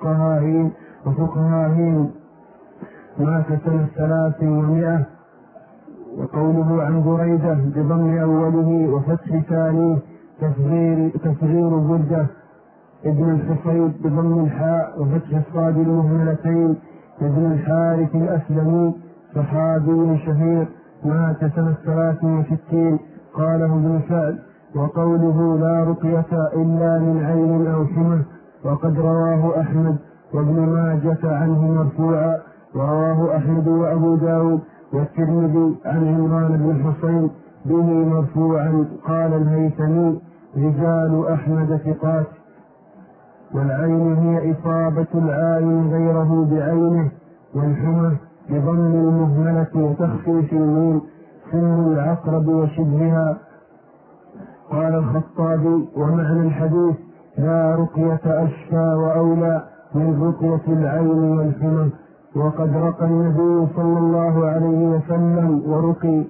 وفقهاهين مات سنة 300. وقوله عن بريدة بضم أوله وفتح ثانيه تصغير بردة ابن الحصيد بضم الحاء وفتح الصاد المهملتين ابن الحارث الأسلمي صحابي شهير مات سنة 63 قاله ابن سعد. وقوله لا رقية إلا من عين أو حمى وقد رواه أحمد وابن ماجة عنه مرفوعا، ورواه أحمد وأبو داود والترمذي عن عمران بن حصين به مرفوعا. قال الهيثمي رجال أحمد ثقات. والعين هي إصابة العين غيره بعينه، والحمى بضم المهملة وتخفيف الميم سن العقرب وشبهها. قال الخطابي ومعنى الحديث لا رقية أشفى وأولى من رقية العين والحمى، وقد رقى النبي صلى الله عليه وسلم ورقي.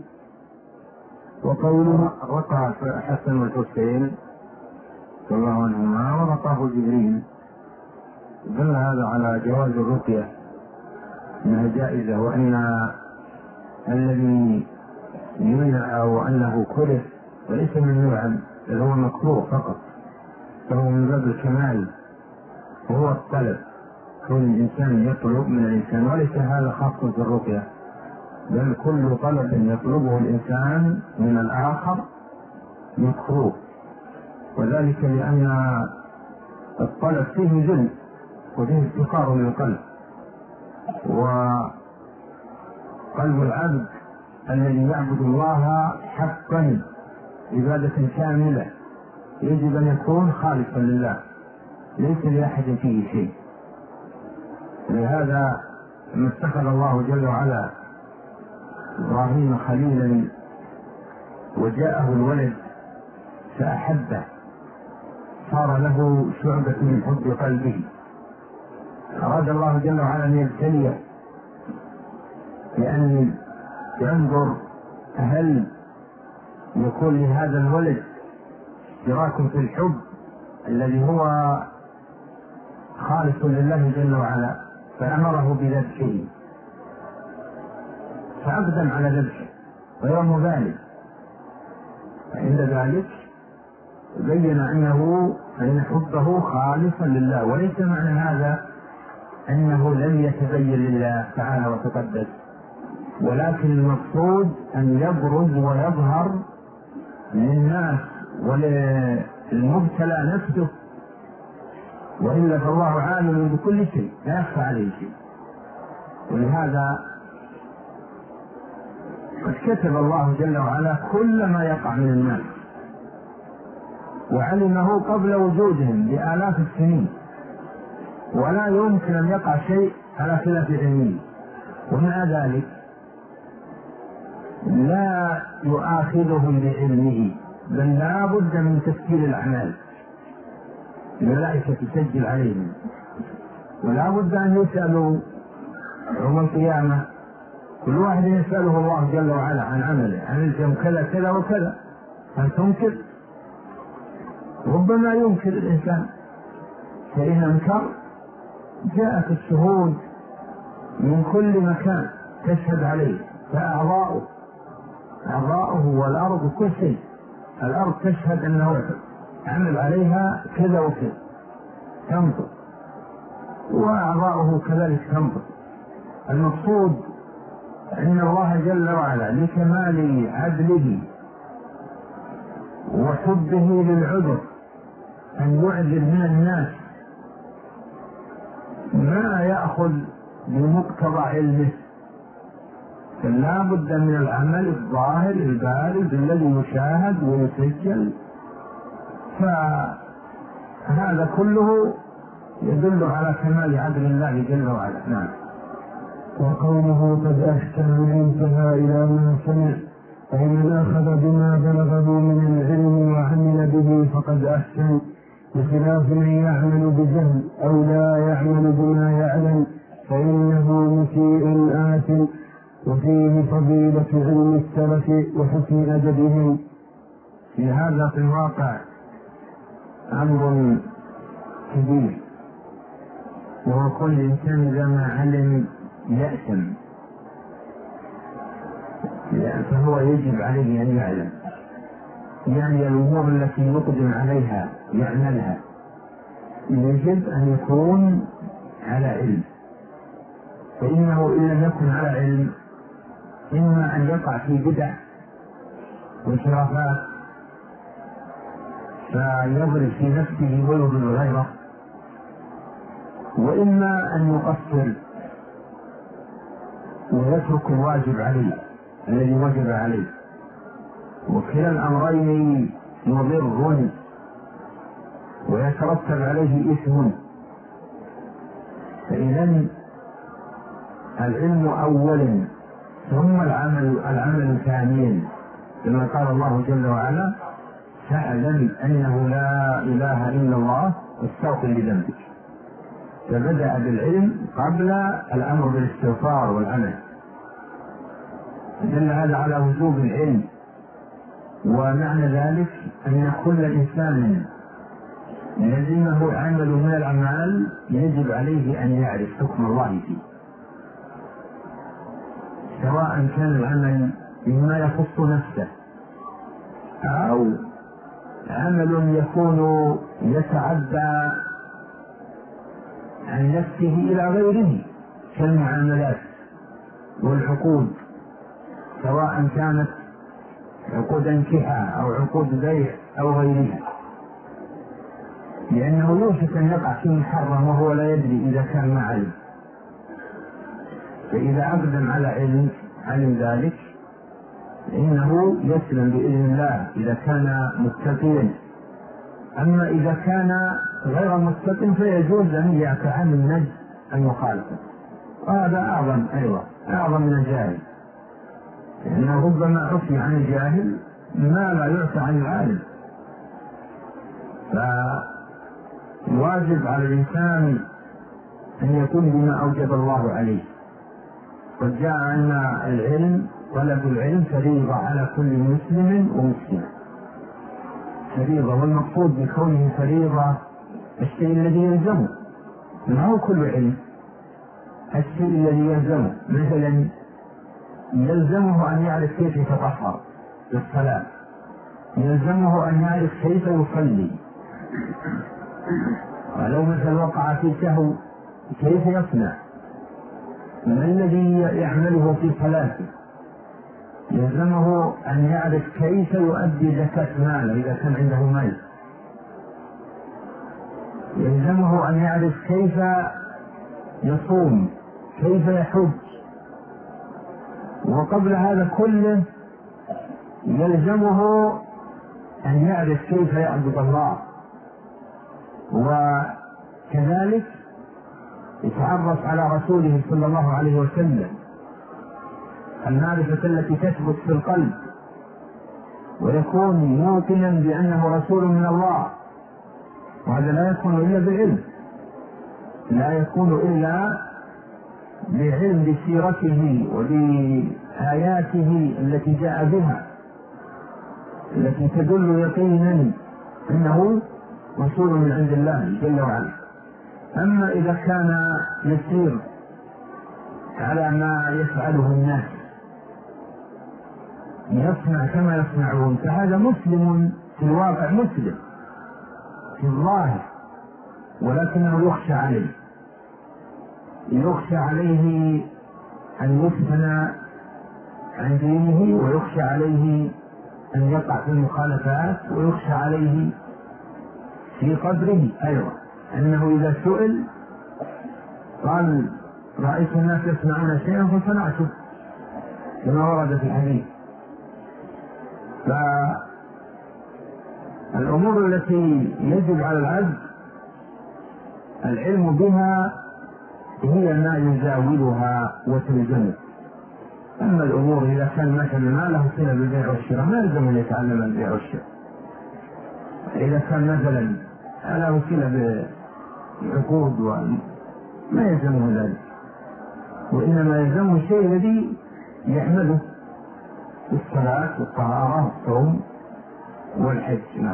وقوله
رقى حسن والحسين صلى الله عنهما ورقاه جبريل، دل هذا على جواز الرقية انها جائزة، وان الذي يمنع وانه كره وليس ممنوعا بل هو مكروه فقط، فهو من باب الكمال وهو الطلب، كل الانسان يطلب من الانسان، وليس هذا خاص بالرقية بل كل طلب يطلبه الانسان من الاخر مكروه، وذلك لان الطلب فيه ذل وفيه افتقار للقلب، وقلب العبد الذي يعبد الله حقا عبادة كاملة يجب أن يكون خالصا لله ليس لأحد فيه شيء. لهذا لما اتخذ الله جل وعلا إبراهيم خليلا وجاءه الولد فأحبه صار له شعبة من حب قلبه، أراد الله جل وعلا أن يبتليه لأن ينظر هل يكون لهذا الولد اشتراك في الحب الذي هو خالص لله جل وعلا، فأمره بذبحه فأقدم على ذبحه غير مبالي، عند ذلك بين أن حبه خالصا لله، وليس معنى هذا أنه لم يتبين لله تعالى وتقدس، ولكن المقصود أن يبرز ويظهر للناس وللمبتلى نفسه، وإلا فالله عالم بكل شيء لا يخفى عليه شيء. ولهذا قد كتب الله جل وعلا كل ما يقع من الناس وعلمه قبل وجودهم بآلاف السنين، ولا يمكن أن يقع شيء على خلاف علمه، ومع ذلك لا يؤاخذهم بعلمه بل لا بد من تسجيل الأعمال، الملائكة تسجل عليهم، ولا بد أن يسألوا يوم القيامة، كل واحد يسأله الله جل وعلا عن عمله، عملتم كذا كذا وكذا، هل تنكر؟ ربما ينكر الإنسان، فإن أنكر جاءت الشهود من كل مكان تشهد عليه، فأعضاؤه والأرض كل شيء، الأرض تشهد أنه عمل عليها كذا وكذا تنطق، وأعضاؤه كذلك تنطق. المقصود أن الله جل وعلا لكمال عدله وحبه للعذر أن يعذر من الناس ما يأخذ بمقتضى علمه، فلا بد من العمل الظاهر البارز الذي يشاهد ويسجل. فهذا كله يدل على كمال عدل الله جل وعلا. نعم.
وقوله قد أحسن من انتهى إلى ما سمع، أي من أخذ بما بلغه من العلم وعمل به فقد أحسن، بخلاف من يعمل بجهل أو لا يعمل بما يعلم فإنه مسيء آثم. وفيه فضيلة علم السلف وحسن أدبهم.
في هذا في الواقع أمر كبير، وهو كل إنسان إذا ما علم يأثم، فهو يجب عليه أن يعلم، يعني الأمور التي يقدم عليها يعملها يجب أن يكون على علم، فإنه إن لم يكن على علم إما أن يقع في بدع وانحرافات فيضرب في نفسه ويضرب غيره، وإما أن يقصر ويترك الواجب عليه الذي وجب عليه، وكلا الأمرين مضر ويترتب عليه إثم. فإذا العلم أولا ثم العمل ثانيا، كما قال الله جل وعلا: فاعلم أنه لا إله إلا الله واستغفر لذنبك. فبدأ بالعلم قبل الأمر بالاستغفار والعمل، دل هذا على وجوب العلم. ومعنى ذلك أن كل إنسان لزمه عمل من الأعمال يجب عليه أن يعرف حكم الله فيه، سواء كان العمل مما يخص نفسه أو عمل يكون يتعدى عن نفسه إلى غيره كالمعاملات والعقود، سواء كانت عقود انكحة أو عقود بيع أو غيرها، لأنه يوشك أن يقع في محرم وهو لا يدري إذا كان ما علم. فإذا أقدم على علم ذلك إنه يسلم بإذن الله إذا كان متقيا. أما إذا كان غير متقٍ فيجوز أن يتعمد أن يخالفه، وهذا أعظم أيضا أعظم من الجاهل، لأنه ربما عفي عن الجاهل ما لا يعفى عن العالم. فالواجب على الإنسان أن يكون بما أوجب الله عليه. قد جاء أن العلم طلب العلم فريضة على كل مسلم ومسلمة، فريضة، والمقصود بكونه فريضة الشيء الذي يلزمه، ما هو كل علم، الشيء الذي يلزمه. مثلا يلزمه أن يعرف كيف يتطهر للصلاة، يلزمه أن يعرف كيف يصلي، ولو مثل وقع في سهو كيف يصنع، ما الذي يعمله في صلاته، يلزمه أن يعرف كيف يؤدي زكاة ماله إذا كان عنده مال، يلزمه أن يعرف كيف يصوم، كيف يحج. وقبل هذا كله يلزمه أن يعرف كيف يعبد الله، وكذلك يتعرف على رسوله صلى الله عليه وسلم، المعرفة التي تثبت في القلب، ويكون موقنا بأنه رسول من الله. وهذا لا يكون إلا بالعلم، لا يكون إلا بعلم بسيرته وبآياته التي جاء بها، التي تدل يقينا أنه رسول من عند الله جل وعلا. أما إذا كان يسير على ما يفعله الناس، يصنع كما يصنعون، فهذا مسلم في الواقع، مسلم في الظاهر، ولكنه يخشى عليه أن يفتن عن دينه، ويخشى عليه أن يقع في المخالفات، ويخشى عليه في قدره أيضا أنه إذا سئل قال رأيت الناس يصنعون شيئا فصنعته كما ورد في الحديث. فالأمور التي يجب على العبد العلم بها هي ما يزاولها وتلزمه. أما الأمور إذا كان مثلا ما له صلة بالبيع والشراء ما يلزم أن يتعلم البيع والشراء. إذا كان مثلا له صلة بعقود ما يلزمه ذلك، وإنما يلزمه الشيء الذي يحمله الصلاة والطهارة والصوم والحج. نعم.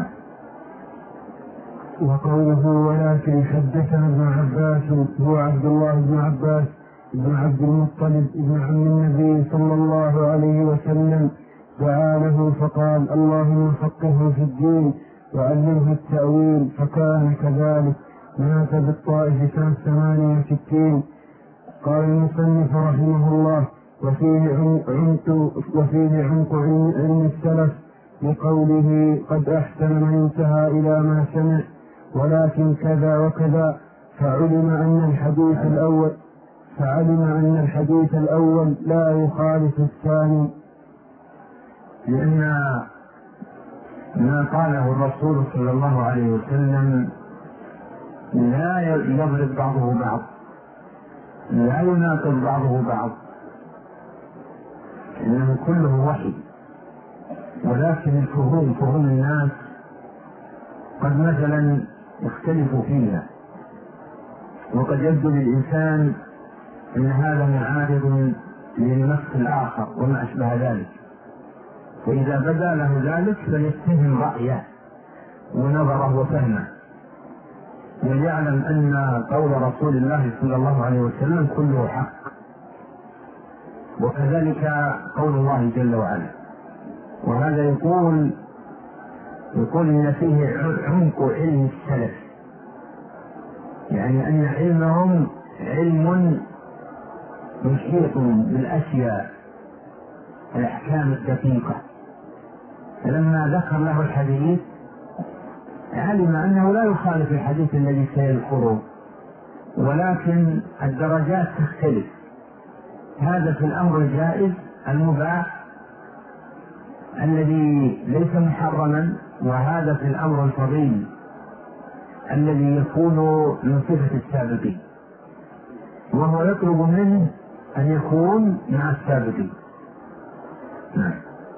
وقوله ولكن حدثنا ابن عباس هو عبد الله بن عباس بن عبد المطلب بن عم النبي صلى الله عليه وسلم، دعا له فقال اللهم فقهه في الدين وعلمه التأويل، فكان كذلك. مات بالطائف سنة 68. قال المصنف رحمه الله وفيه عمق علم السلف بقوله قد أحسن من انتهى إلى ما سمع، ولكن كذا وكذا، فعلم أن الحديث الأول لا يخالف الثاني،
لأن ما قاله الرسول صلى الله عليه وسلم لا يضرب بعضه بعض، لا يناقض بعضه بعض، إنه كله وحي. ولكن فهم الناس قد مثلا يختلفوا فيها، وقد يبدو للإنسان أن هذا معارض للنص الآخر وما أشبه ذلك، فإذا بدا له ذلك فليتهم رأيه ونظره وفهمه، وليعلم أن قول رسول الله صلى الله عليه وسلم كله حق. وكذلك قول الله جل وعلا، وهذا يقول إن فيه عمق علم السلف، يعني أن علمهم علم محيط بالأشياء الأحكام الدقيقة. فلما ذكر له الحديث علم أنه لا يخالف الحديث الذي سيذكره، ولكن الدرجات تختلف. هذا في الأمر الجائز المباح الذي ليس محرما، وهذا في الأمر الفضيل الذي يكون من صفة السابقين، وهو يطلب منه أن يكون مع السابقين. نعم.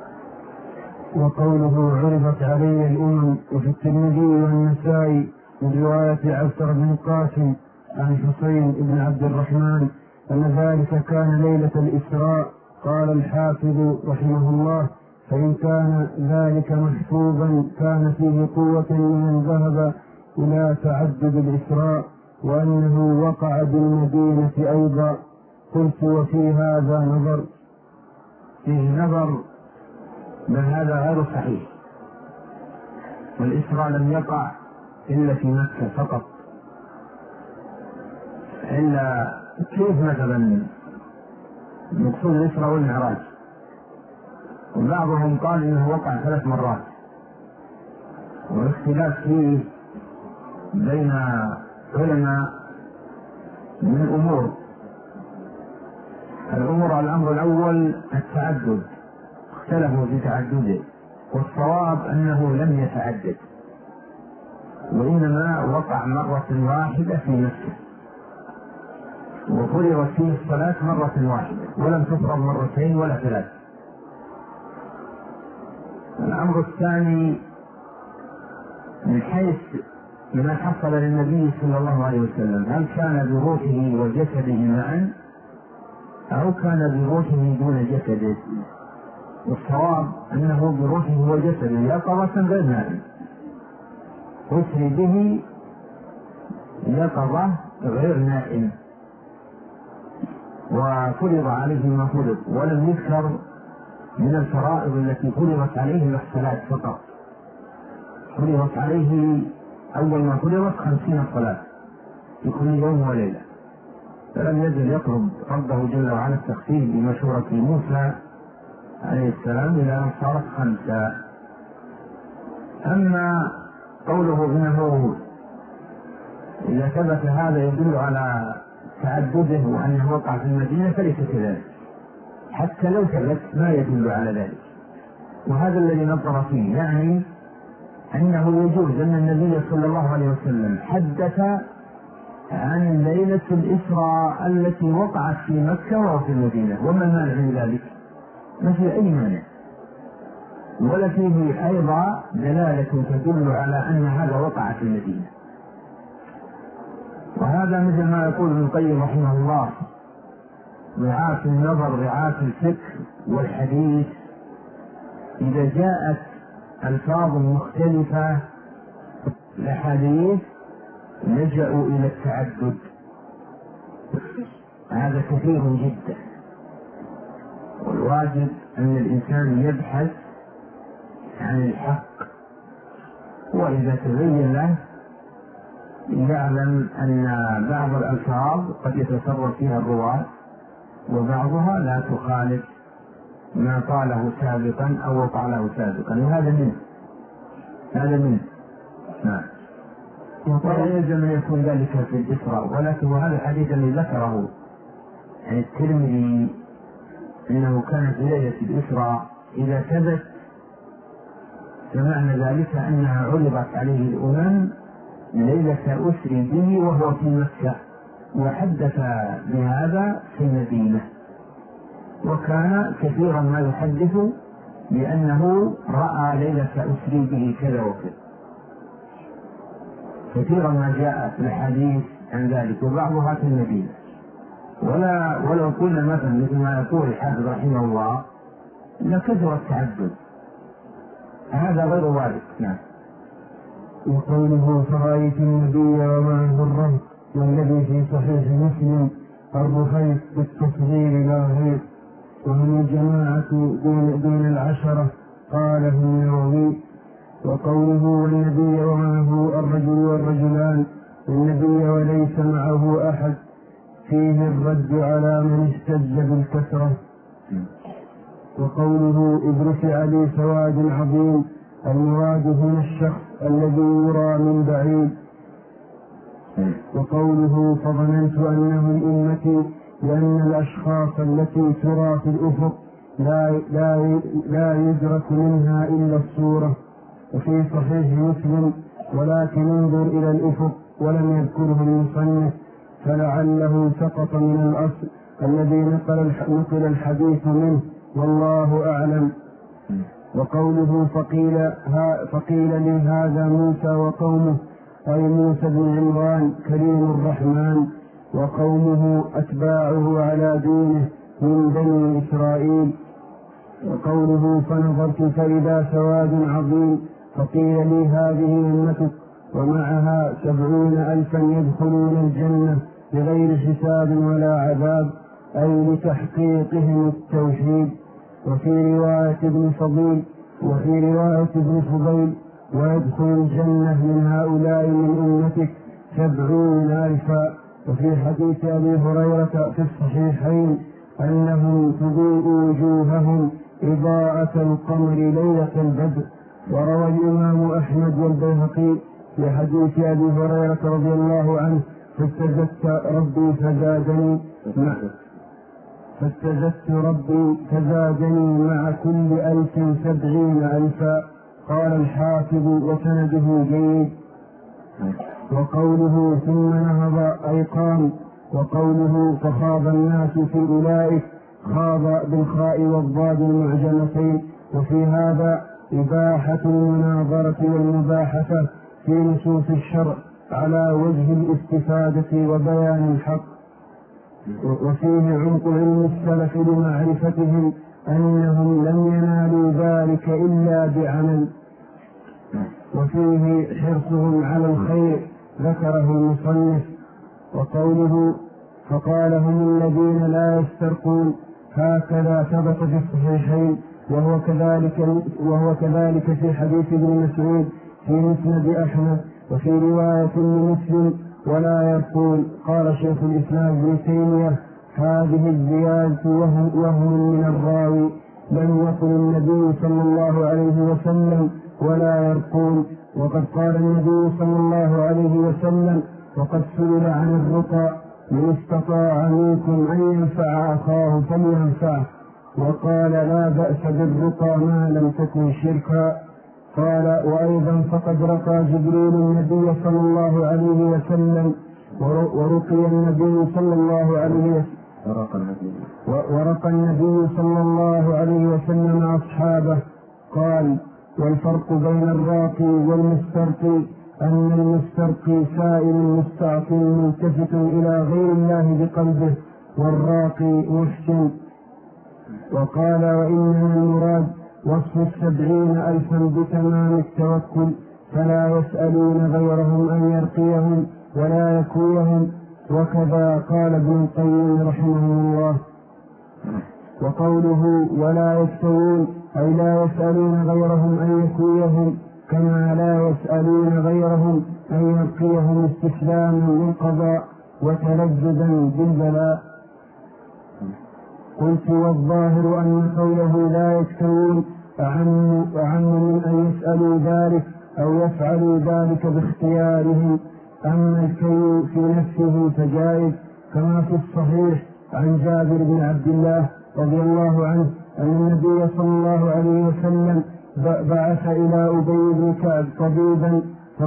وقوله عرضت علي الأمم، وفي الترمذي والنسائي من رواية عبد بن القاسم عن حسين بن عبد الرحمن أن ذلك كان ليلة الإسراء. قال الحافظ رحمه الله فإن كان ذلك محفوظا كان فيه قوة لمن ذهب إلى تعدد الإسراء، وأنه وقع بالمدينة أيضا. قلت وفي هذا نظر،
فيه نظر، بل هذا غير صحيح. والإسراء لم يقع إلا في مكة فقط. إلا كيف مثلا مقصود الإسراء والمعراج؟ وبعضهم قال إنه وقع 3 مرات، والاختلاف فيه بين علماء من الأمر الأول التعدد، اختلفوا في تعدده، والصواب أنه لم يتعدد، وإنما وقع مرة واحدة في مكة، وفرضت فيه الصلاة مرة واحدة، ولم تفرض مرتين ولا 3. الأمر الثاني من حيث ما حصل للنبي صلى الله عليه وسلم، هل كان بروحه وجسده معا أو كان بروحه دون جسده؟ والصواب أنه بروحه وجسده يقظة غير نائم، أسري به يقظة غير نائم، وفرض عليه ما فرض، ولم يذكر من الفرائض التي فرضت عليه الصلاة فقط. فرضت عليه أول ما فرضت 50 صلاة في كل يوم وليلة، فلم يزل يطلب ربه جل وعلا التخفيف بمشورة موسى عليه السلام إلى أن صارت 5. أما قوله إنه إذا ثبت هذا يدل على تعدده وأنه وقع في المدينة فليس كذلك، حتى لو ثبت ما يدل على ذلك. وهذا الذي نظر فيه، يعني أنه يجوز أن النبي صلى الله عليه وسلم حدث عن ليلة الإسراء التي وقعت في مكة وفي المدينة، وما المانع من ذلك؟ ما في أي مانع، ولا فيه أيضا دلالة تدل على أن هذا وقع في المدينة. وهذا مثل ما يقول ابن القيم رحمه الله: رعاة النظر رعاة الفكر والحديث، إذا جاءت ألفاظ مختلفة الحديث لجأوا إلى التعدد. هذا كثير جدا، والواجب أن الإنسان يبحث عن الحق، وإذا تبين له يعلم أن بعض الألفاظ قد يتصرف فيها الرواة وبعضها لا تخالف ما قاله سابقا أو وقع له سابقا، وهذا منه نعم. ولا يلزم أن يكون ذلك في الإسراء، ولكن هذا الحديث الذي ذكره عن الترمذي أنه كان في ليلة الإسراء إذا ثبت فمعنى ذلك أنها عرضت عليه الأمم ليلة أسري به وهو في مكة، وحدث بهذا في المدينة، وكان كثيرا ما يحدث بأنه رأى ليلة أسري به كذا وكذا، كثيرا ما جاء في الحديث عن ذلك، وبعضها في المدينة. ولو قلنا مثلا مثل ما يقول الحافظ رحمه الله لكثر التعدد، هذا غير وارد. نعم.
وقوله: فرأيت النبي ومعه الرهط، والذي في صحيح مسلم الرهيط بالتصغير لا غير، وهم الجماعة دون العشرة، قاله النووي. وقوله: والنبي ومعه الرجل والرجلان، النبي وليس معه أحد، فيه الرد على من احتج بالكثرة. وقوله: إذ رفع لي سواد عظيم، المراد هنا الشخص الذي يرى من بعيد. وقوله: فظننت أنه الأمة، لأن الأشخاص التي ترى في الأفق لا يدرك منها إلا الصورة. وفي صحيح مسلم: ولكن انظر إلى الأفق، ولم يذكره المصنف، فلعله سقط من الأصل الذي نقل الحديث منه، والله أعلم. وقوله: فقيل لي هذا موسى وقومه، أي موسى بن عمران كريم الرحمن، وقومه أتباعه على دينه من بني إسرائيل. وقوله: فنظرت فإذا سواد عظيم، فقيل لي هذه أمتك، ومعها 70,000 يدخلون الجنة بغير حساب ولا عذاب، أي لتحقيقهم التوحيد. وفي رواية ابن فضيل: ويدخل الجنة من هؤلاء من أمتك 70,000. وفي حديث أبي هريرة في الصحيحين أنهم تضيء وجوههم إضاءة القمر ليلة البدر. وروى الإمام أحمد والبيهقي في حديث أبي هريرة رضي الله عنه: فاستزدت ربي فزادني مع كل 1000 70,000. قال الحافظ: وسنده جيد. وقوله: ثم نهض أي قام. وقوله: فخاض الناس في أولئك، خاض بالخاء والضاد المعجمتين. وفي هذا إباحة المناظرة والمباحثة في نصوص الشرع على وجه الاستفادة وبيان الحق. وفيه عمق علم السلف لمعرفتهم أنهم لم ينالوا ذلك إلا بعمل. وفيه حرصهم على الخير، ذكره المصنف. وقوله: فقال: هم الذين لا يسترقون، هكذا ثبت في الصحيحين، وهو كذلك في حديث ابن مسعود في مسند أحمد. وفي رواية لمسلم: ولا يرقون. قال شيخ الإسلام ابن تيمية: هذه الزيادة وهم من الراوي، لم يقل النبي صلى الله عليه وسلم ولا يرقون. وقد قال النبي صلى الله عليه وسلم: وقد سئل عن الرقى من استطاع منكم أن ينفع أخاه فلينفعه، وقال لا بأس بالرقى ما لم تكن شركا. قال وأيضا فقد رقى جبريل النبي صلى الله عليه وسلم ورقي النبي صلى الله عليه وسلم ورقى النبي صلى الله عليه وسلم أصحابه. قال والفرق بين الراقي والمسترقي أن المسترقي سائل مستعطي ملتفت إلى غير الله بقلبه، والراقي محسن. وقال وإنما المراد وصف 70,000 بتمام التوكل، فلا يسألون غيرهم أن يرقيهم ولا يكويهم. وكذا قال ابن القيم رحمه الله. وقوله ولا يكتوون أي لا يسألون غيرهم أن يكويهم، كما لا يسألون غيرهم أن يرقيهم استسلاما للقضاء وتلذذا بالبلاء. قلت والظاهر أن قوله لا يكتوون أعم من أن يسألوا ذلك أو يفعلوا ذلك باختيارهم. أما الكي في نفسه فجائز، كما في الصحيح عن جابر بن عبد الله رضي الله عنه أن النبي صلى الله عليه وسلم بعث إلى أبي بن كعب طبيبا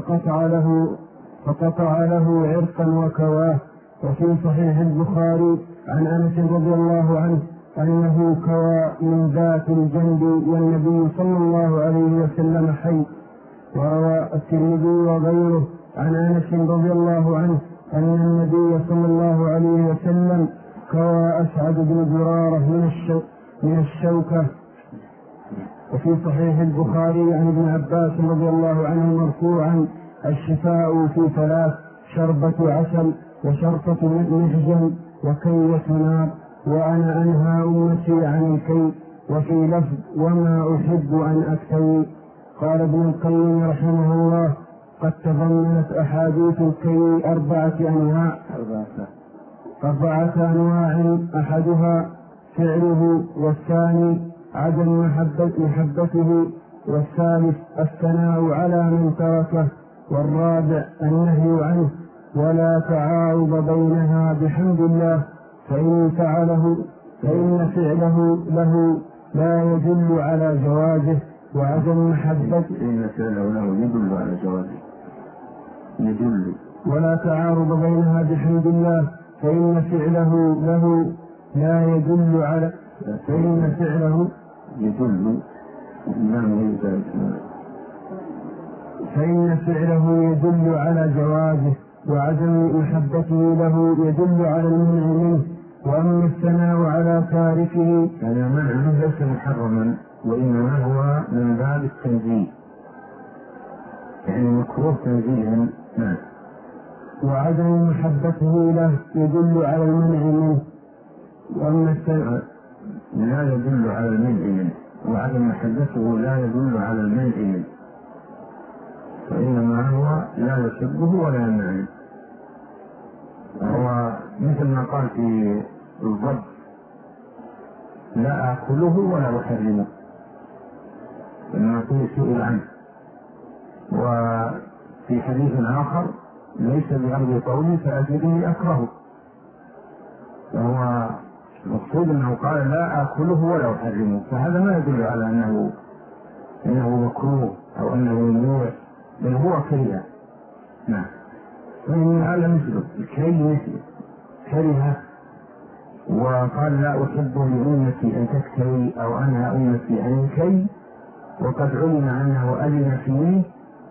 فقطع له عرقا وكواه. وفي صحيح البخاري عن أنس رضي الله عنه أنه كوى من ذات الجنب والنبي صلى الله عليه وسلم حي. وروى الترمذي وغيره عن أنس رضي الله عنه أن النبي صلى الله عليه وسلم كوى أسعد بن زرارة من الشوكة. وفي صحيح البخاري عن ابن عباس رضي الله عنه مرفوعا الشفاء في 3: شربة عسل وشرطة محجن وكية نار، وأنا أنهى أمتي عن الكي. وفي لفظ وما أحب أن أكتوي. قال ابن القيم رحمه الله قد تضمنت أحاديث الكي 4 أنواع: أحدها فعله، والثاني عدم محبته، والثالث الثناء على من تركه، والرابع النهي عنه. ولا تعارض بينها بحمد الله، فإن فعله له لا يدل على جوازه، وعدم محبته
إن فعله له يدل على جوازه يدل.
ولا تعارض بينها بحمد الله، فإن فعله له لا يدل على فإن فعله
يدل
يدل على جوازه، وعدم محبته له يدل على المنع منه. وأما الثناء على تاركه
هذا منع ليس محرما، وإنما هو من باب التنزيه، يعني مكروه تنزيها.
وعدم محبته له يدل على المنع منه. وأما الثناء
لا يدل على المنع منه، وعدم محبته لا يدل على المنع منه، وإنما هو لا يحبه ولا يمنعه. هو مثل ما قال في الضبط لا أكله ولا أحرمه، إنما فيه سئل عنه. وفي حديث آخر ليس بأرض قولي فأجده أكرهه، وهو مقصود أنه قال لا أكله ولا أحرمه، فهذا ما يدل على أنه مكروه أو أنه ممنوع، بل هو كريه. نعم.
فإن على مثله
الكي مثله كره، وقال لا أحب لأمتي أن تكتوي أو أنهى أمتي عن الكي، وقد علم أنه أذن فيه،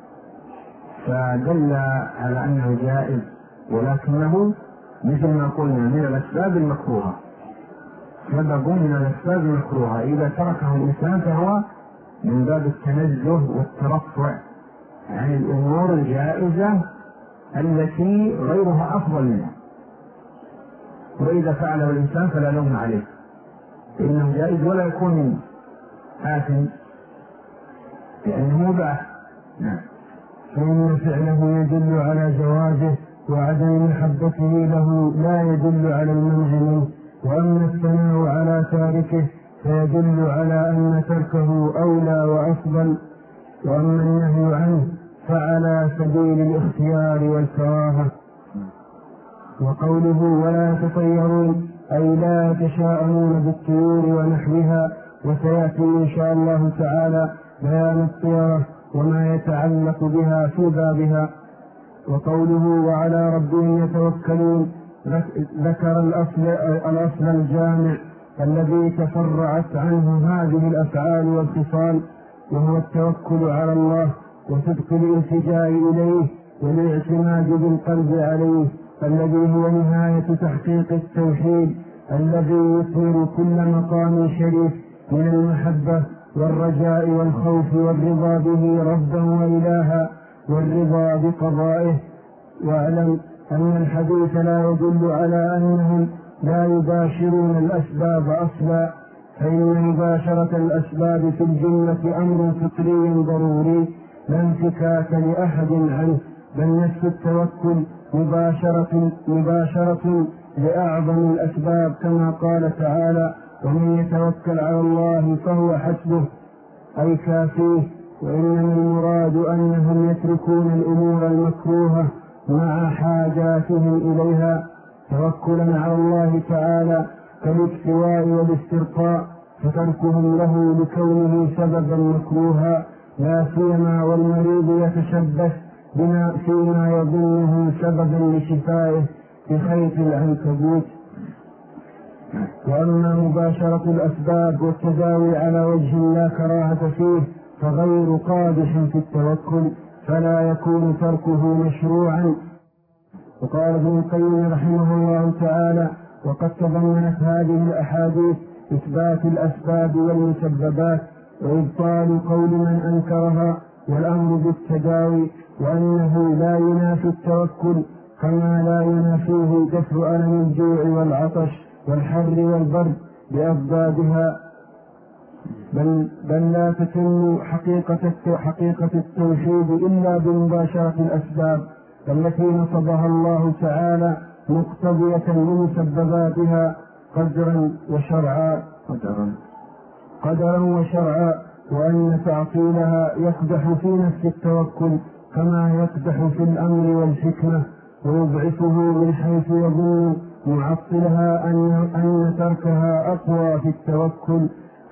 فدل على أنه جائز، ولكنه مثل ما قلنا من الأسباب المكروهة، سبب من الأسباب المكروهة. إذا تركه الإنسان فهو من باب التنزه والترفع عن الأمور الجائزة التي غيرها أفضل منها. وإذا فعله الإنسان فلا لوم عليه، فإنه جائز ولا يكون آثم لأنه مباح.
نعم. فإن فعله يدل على جوازه، وعدم محبته له لا يدل على المنع منه. وأما الثناء على تاركه فيدل على أن تركه أولى وأفضل. وأما النهي عنه فعلى سبيل الاختيار والكراهة. وقوله ولا تطيرون أي لا تشاءمون بالطيور ونحوها، وسيأتي إن شاء الله تعالى بيان الطيرة وما يتعلق بها في بابها. وقوله وعلى ربهم يتوكلون ذكر الأصل الجامع الذي تفرعت عنه هذه الأفعال والخصال، وهو التوكل على الله وصدق الالتجاء إليه والاعتماد بالقلب عليه، الذي هو نهاية تحقيق التوحيد الذي يثمر كل مقام شريف من المحبة والرجاء والخوف والرضا به ربا وإلها والرضا بقضائه. واعلم أن الحديث لا يدل على أنهم لا يباشرون الأسباب أصلا، فإن مباشرة الأسباب في الجملة أمر فطري ضروري لا انفكاك لأحد عنه، بل نفس التوكل مباشرة لأعظم الأسباب، كما قال تعالى ومن يتوكل على الله فهو حسبه أي كافيه. وإنما المراد أنهم يتركون الأمور المكروهة مع حاجاتهم إليها توكلا على الله تعالى كالاكتواء والاسترقاء، فتركهم له لكونه سببا مكروها، لا سيما والمريض يتشبث بما فيما يظنه سببا لشفائه بخيط العنكبوت. وأما مباشرة الأسباب والتداوي على وجه لا كراهة فيه فغير قادح في التوكل، فلا يكون تركه مشروعا. وقال ابن القيم رحمه الله تعالى وقد تضمنت هذه الأحاديث إثبات الأسباب والمسببات وإبطال قول من أنكرها والأمر بالتداوي، وأنه لا ينافي التوكل كما لا ينافيه دفع ألم الجوع والعطش والحر والبرد بأضدادها، بل لا تتم حقيقة التوحيد إلا بمباشرة الأسباب التي نصبها الله تعالى مقتضية لمسبباتها قدرا وشرعا، وأن تعطيلها يقدح في نفس التوكل كما يقدح في الأمر والحكمة، ويضعفه من حيث يظن معطلها أن تركها أقوى في التوكل،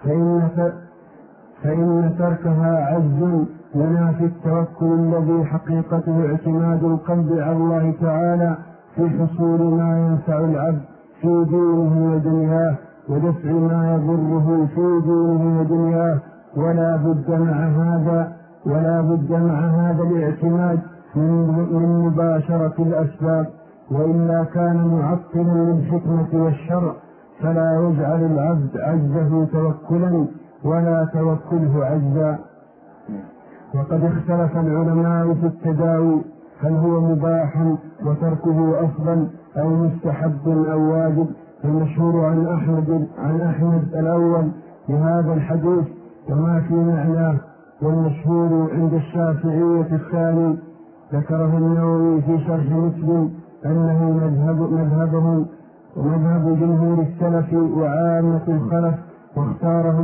فإن تركها عجز ينافي التوكل الذي حقيقته اعتماد القلب على الله تعالى في حصول ما ينفع العبد في دينه ودنياه ودفع ما يضره في دينه ودنياه. ولا بد مع هذا الاعتماد من مباشرة الأسباب، وإلا كان معطلا للحكمة والشرع، فلا يجعل العبد عجزه توكلا ولا توكله عجزا. وقد اختلف العلماء في التداوي هل هو مباح وتركه أفضل أو مستحب أو واجب. المشهور عن أحمد الأول بهذا الحديث وما في معناه، والمشهور عند الشافعية الثاني ذكره النووي في شرح مسلم أنه مذهبهم ومذهب جمهور السلف وعامة الخلف، واختاره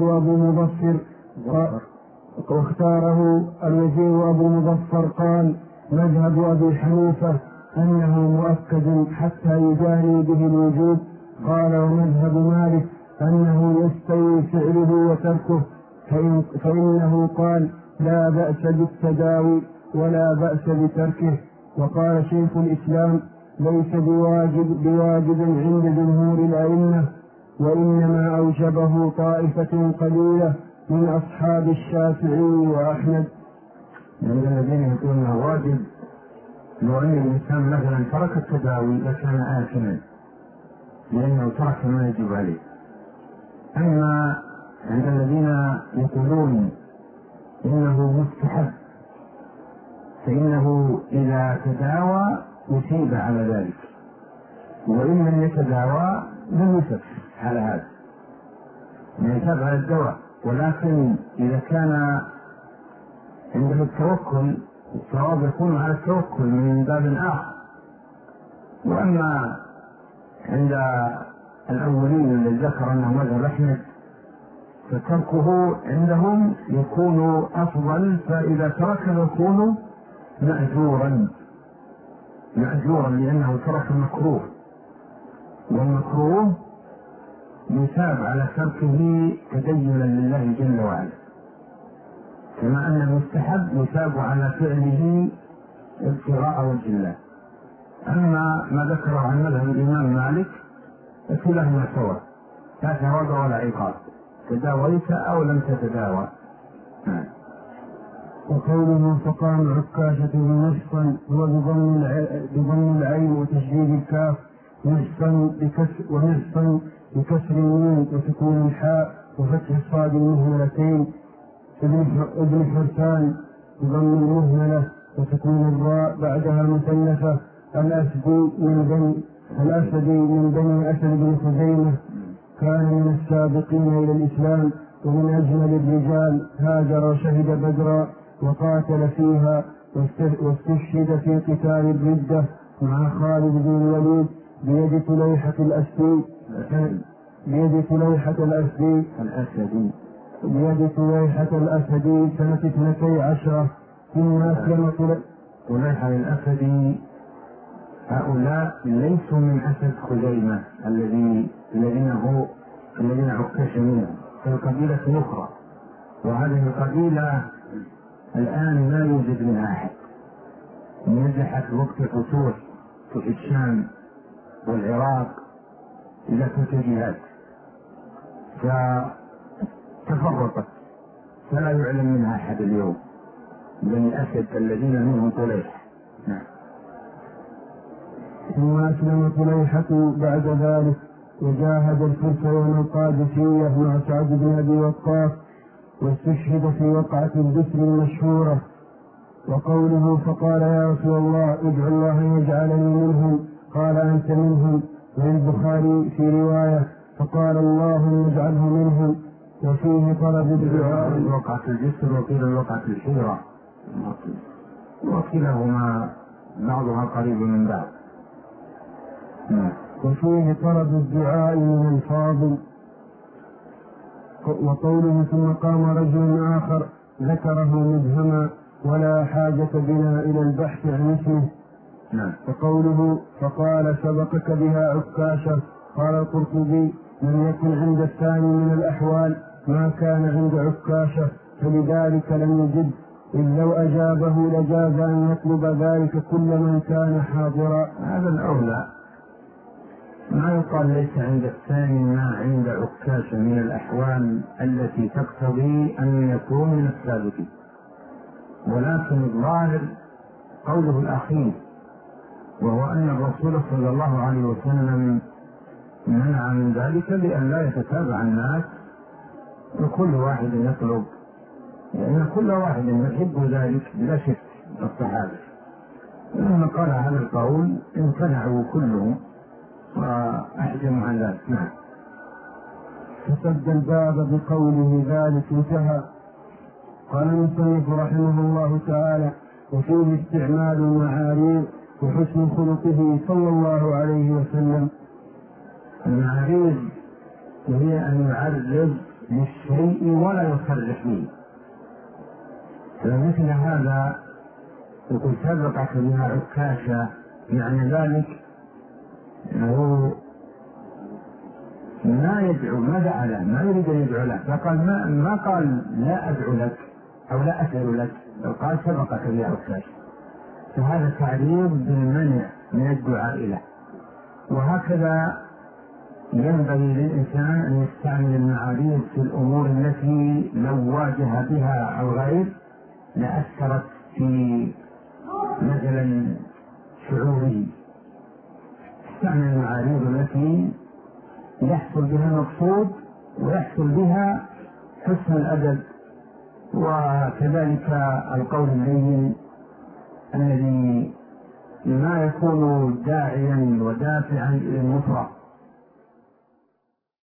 الوزير أبو مظفر قال مذهب أبي حنيفة أنه مؤكد حتى يجاري به الوجود. قال ومذهب مالك أنه يستوي فعله وتركه، فإنه قال لا بأس بالتداوي ولا بأس بتركه. وقال شيخ الإسلام ليس بواجب عند جمهور الأئمة، وإنما أوجبه طائفة قليلة من أصحاب الشافعي وأحمد.
من الذين يقولون واجب لو أن الإنسان مثلا ترك التداوي لكان آثما لأنه ترك ما يجب عليه. أما عند الذين يقولون إنه مستحب فإنه إذا تداوى يثيب على ذلك، وإن لم يتداوى لم يثب على هذا، يثاب على الدواء. ولكن إذا كان عنده التوكل الصواب يكون على التوكل من باب آخر. وأما عند الأولين الذي ذكر أنه مذهب أحمد فتركه عندهم يكون أفضل، فإذا ترك يكون مأجورا مأجورا لأنه ترك المكروه، والمكروه يثاب على تركه تدينا لله جل وعلا، كما أن المستحب يثاب على فعله ابتغاء وجه الله. أما ما ذكره عن مذهب الإمام مالك فكلهما سواء، لا ثواب ولا عقاب، تداويت أو لم تتداوى.
وقوله فقام عكاشة بمحصن هو بضم العين وتشديد الكاف، محصن بكسر الميم وسكون الحاء وفتح الصاد المهملتين، ابن حرسان بضم المهملة وسكون الراء بعدها مثلثة، الأسدي من بني أسد بن خزيمة، كان من السابقين إلى الإسلام ومن أجمل الرجال، هاجر وشهد بدرا وقاتل فيها واستشهد في قتال الردة مع خالد بن الوليد بيد طليحة الأسدي سنة 12. ثم أسلم
طليحة الأسدي. هؤلاء ليسوا من أسد خزيمة الذين عكش منهم، في قبيلة أخرى، وهذه القبيلة الآن لا يوجد منها أحد، نزحت وقت الفتوح في الشام والعراق إلى تلك فتفرقت، فلا يعلم منها أحد اليوم، بني أسد الذين منهم طليحة.
ثم أسلم طليحة بعد ذلك وجاهد الفرس يوم القادسية مع سعد بن أبي وقاص، واستشهد في وقعة البسر المشهورة. وقوله فقال يا رسول الله ادعو الله يجعلني منهم، قال أنت منهم. وللبخاري في رواية فقال اللهم اجعله منهم. وفيه طلب الدعاء.
وقعة الجسر وقيل وقعة الحيرة، وكلاهما بعضها قريب من بعض.
وفيه طلب الدعاء من الفاضل. وقوله ثم قام رجل آخر ذكره مبهما ولا حاجة بنا إلى البحث عن اسمه. وقوله فقال سبقك بها عكاشة، قال القرطبي لم يكن عند الثاني من الأحوال ما كان عند عكاشة، فلذلك لم يجد، إذ لو أجابه لجاز أن يطلب ذلك كل من كان حاضرا.
هذا الأولى، ما يقال ليس عند الثاني ما عند عكاشة من الأحوال التي تقتضي أن يكون من السابقين، ولكن الظاهر قوله الأخير، وهو أن الرسول صلى الله عليه وسلم منع من ذلك لأن لا يتتابع الناس وكل واحد يطلب، لأن كل واحد يحب ذلك بلا شك الصحابة. لما قال هذا القول امتنعوا كلهم وأحجموا عن ذلك.
فسد الباب بقوله ذلك انتهى. قال المصنف رحمه الله تعالى وفيه استعمال المعاريض وحسن خلقه صلى الله عليه وسلم.
المعاريض هي أن يعرض للشيء ولا يصرح به، فمثل هذا يقول سبقك بها عكاشة، يعني ذلك أنه ما يدعو، ما دعا له، ما يريد أن يدعو له، فقال ما قال لا أدعو لك أو لا أسأل لك، بل قال سبقك بها عكاشة، فهذا تعريض بالمنع من الدعاء له. وهكذا ينبغي للإنسان أن يستعمل المعاريض في الأمور التي لو واجه بها الغير لأثرت في مثلا شعوره. استعمل المعاريض التي يحصل بها المقصود ويحصل بها حسن الأدب، وكذلك القول اللين الذي ما يكون داعيا ودافعا إلى النصرة،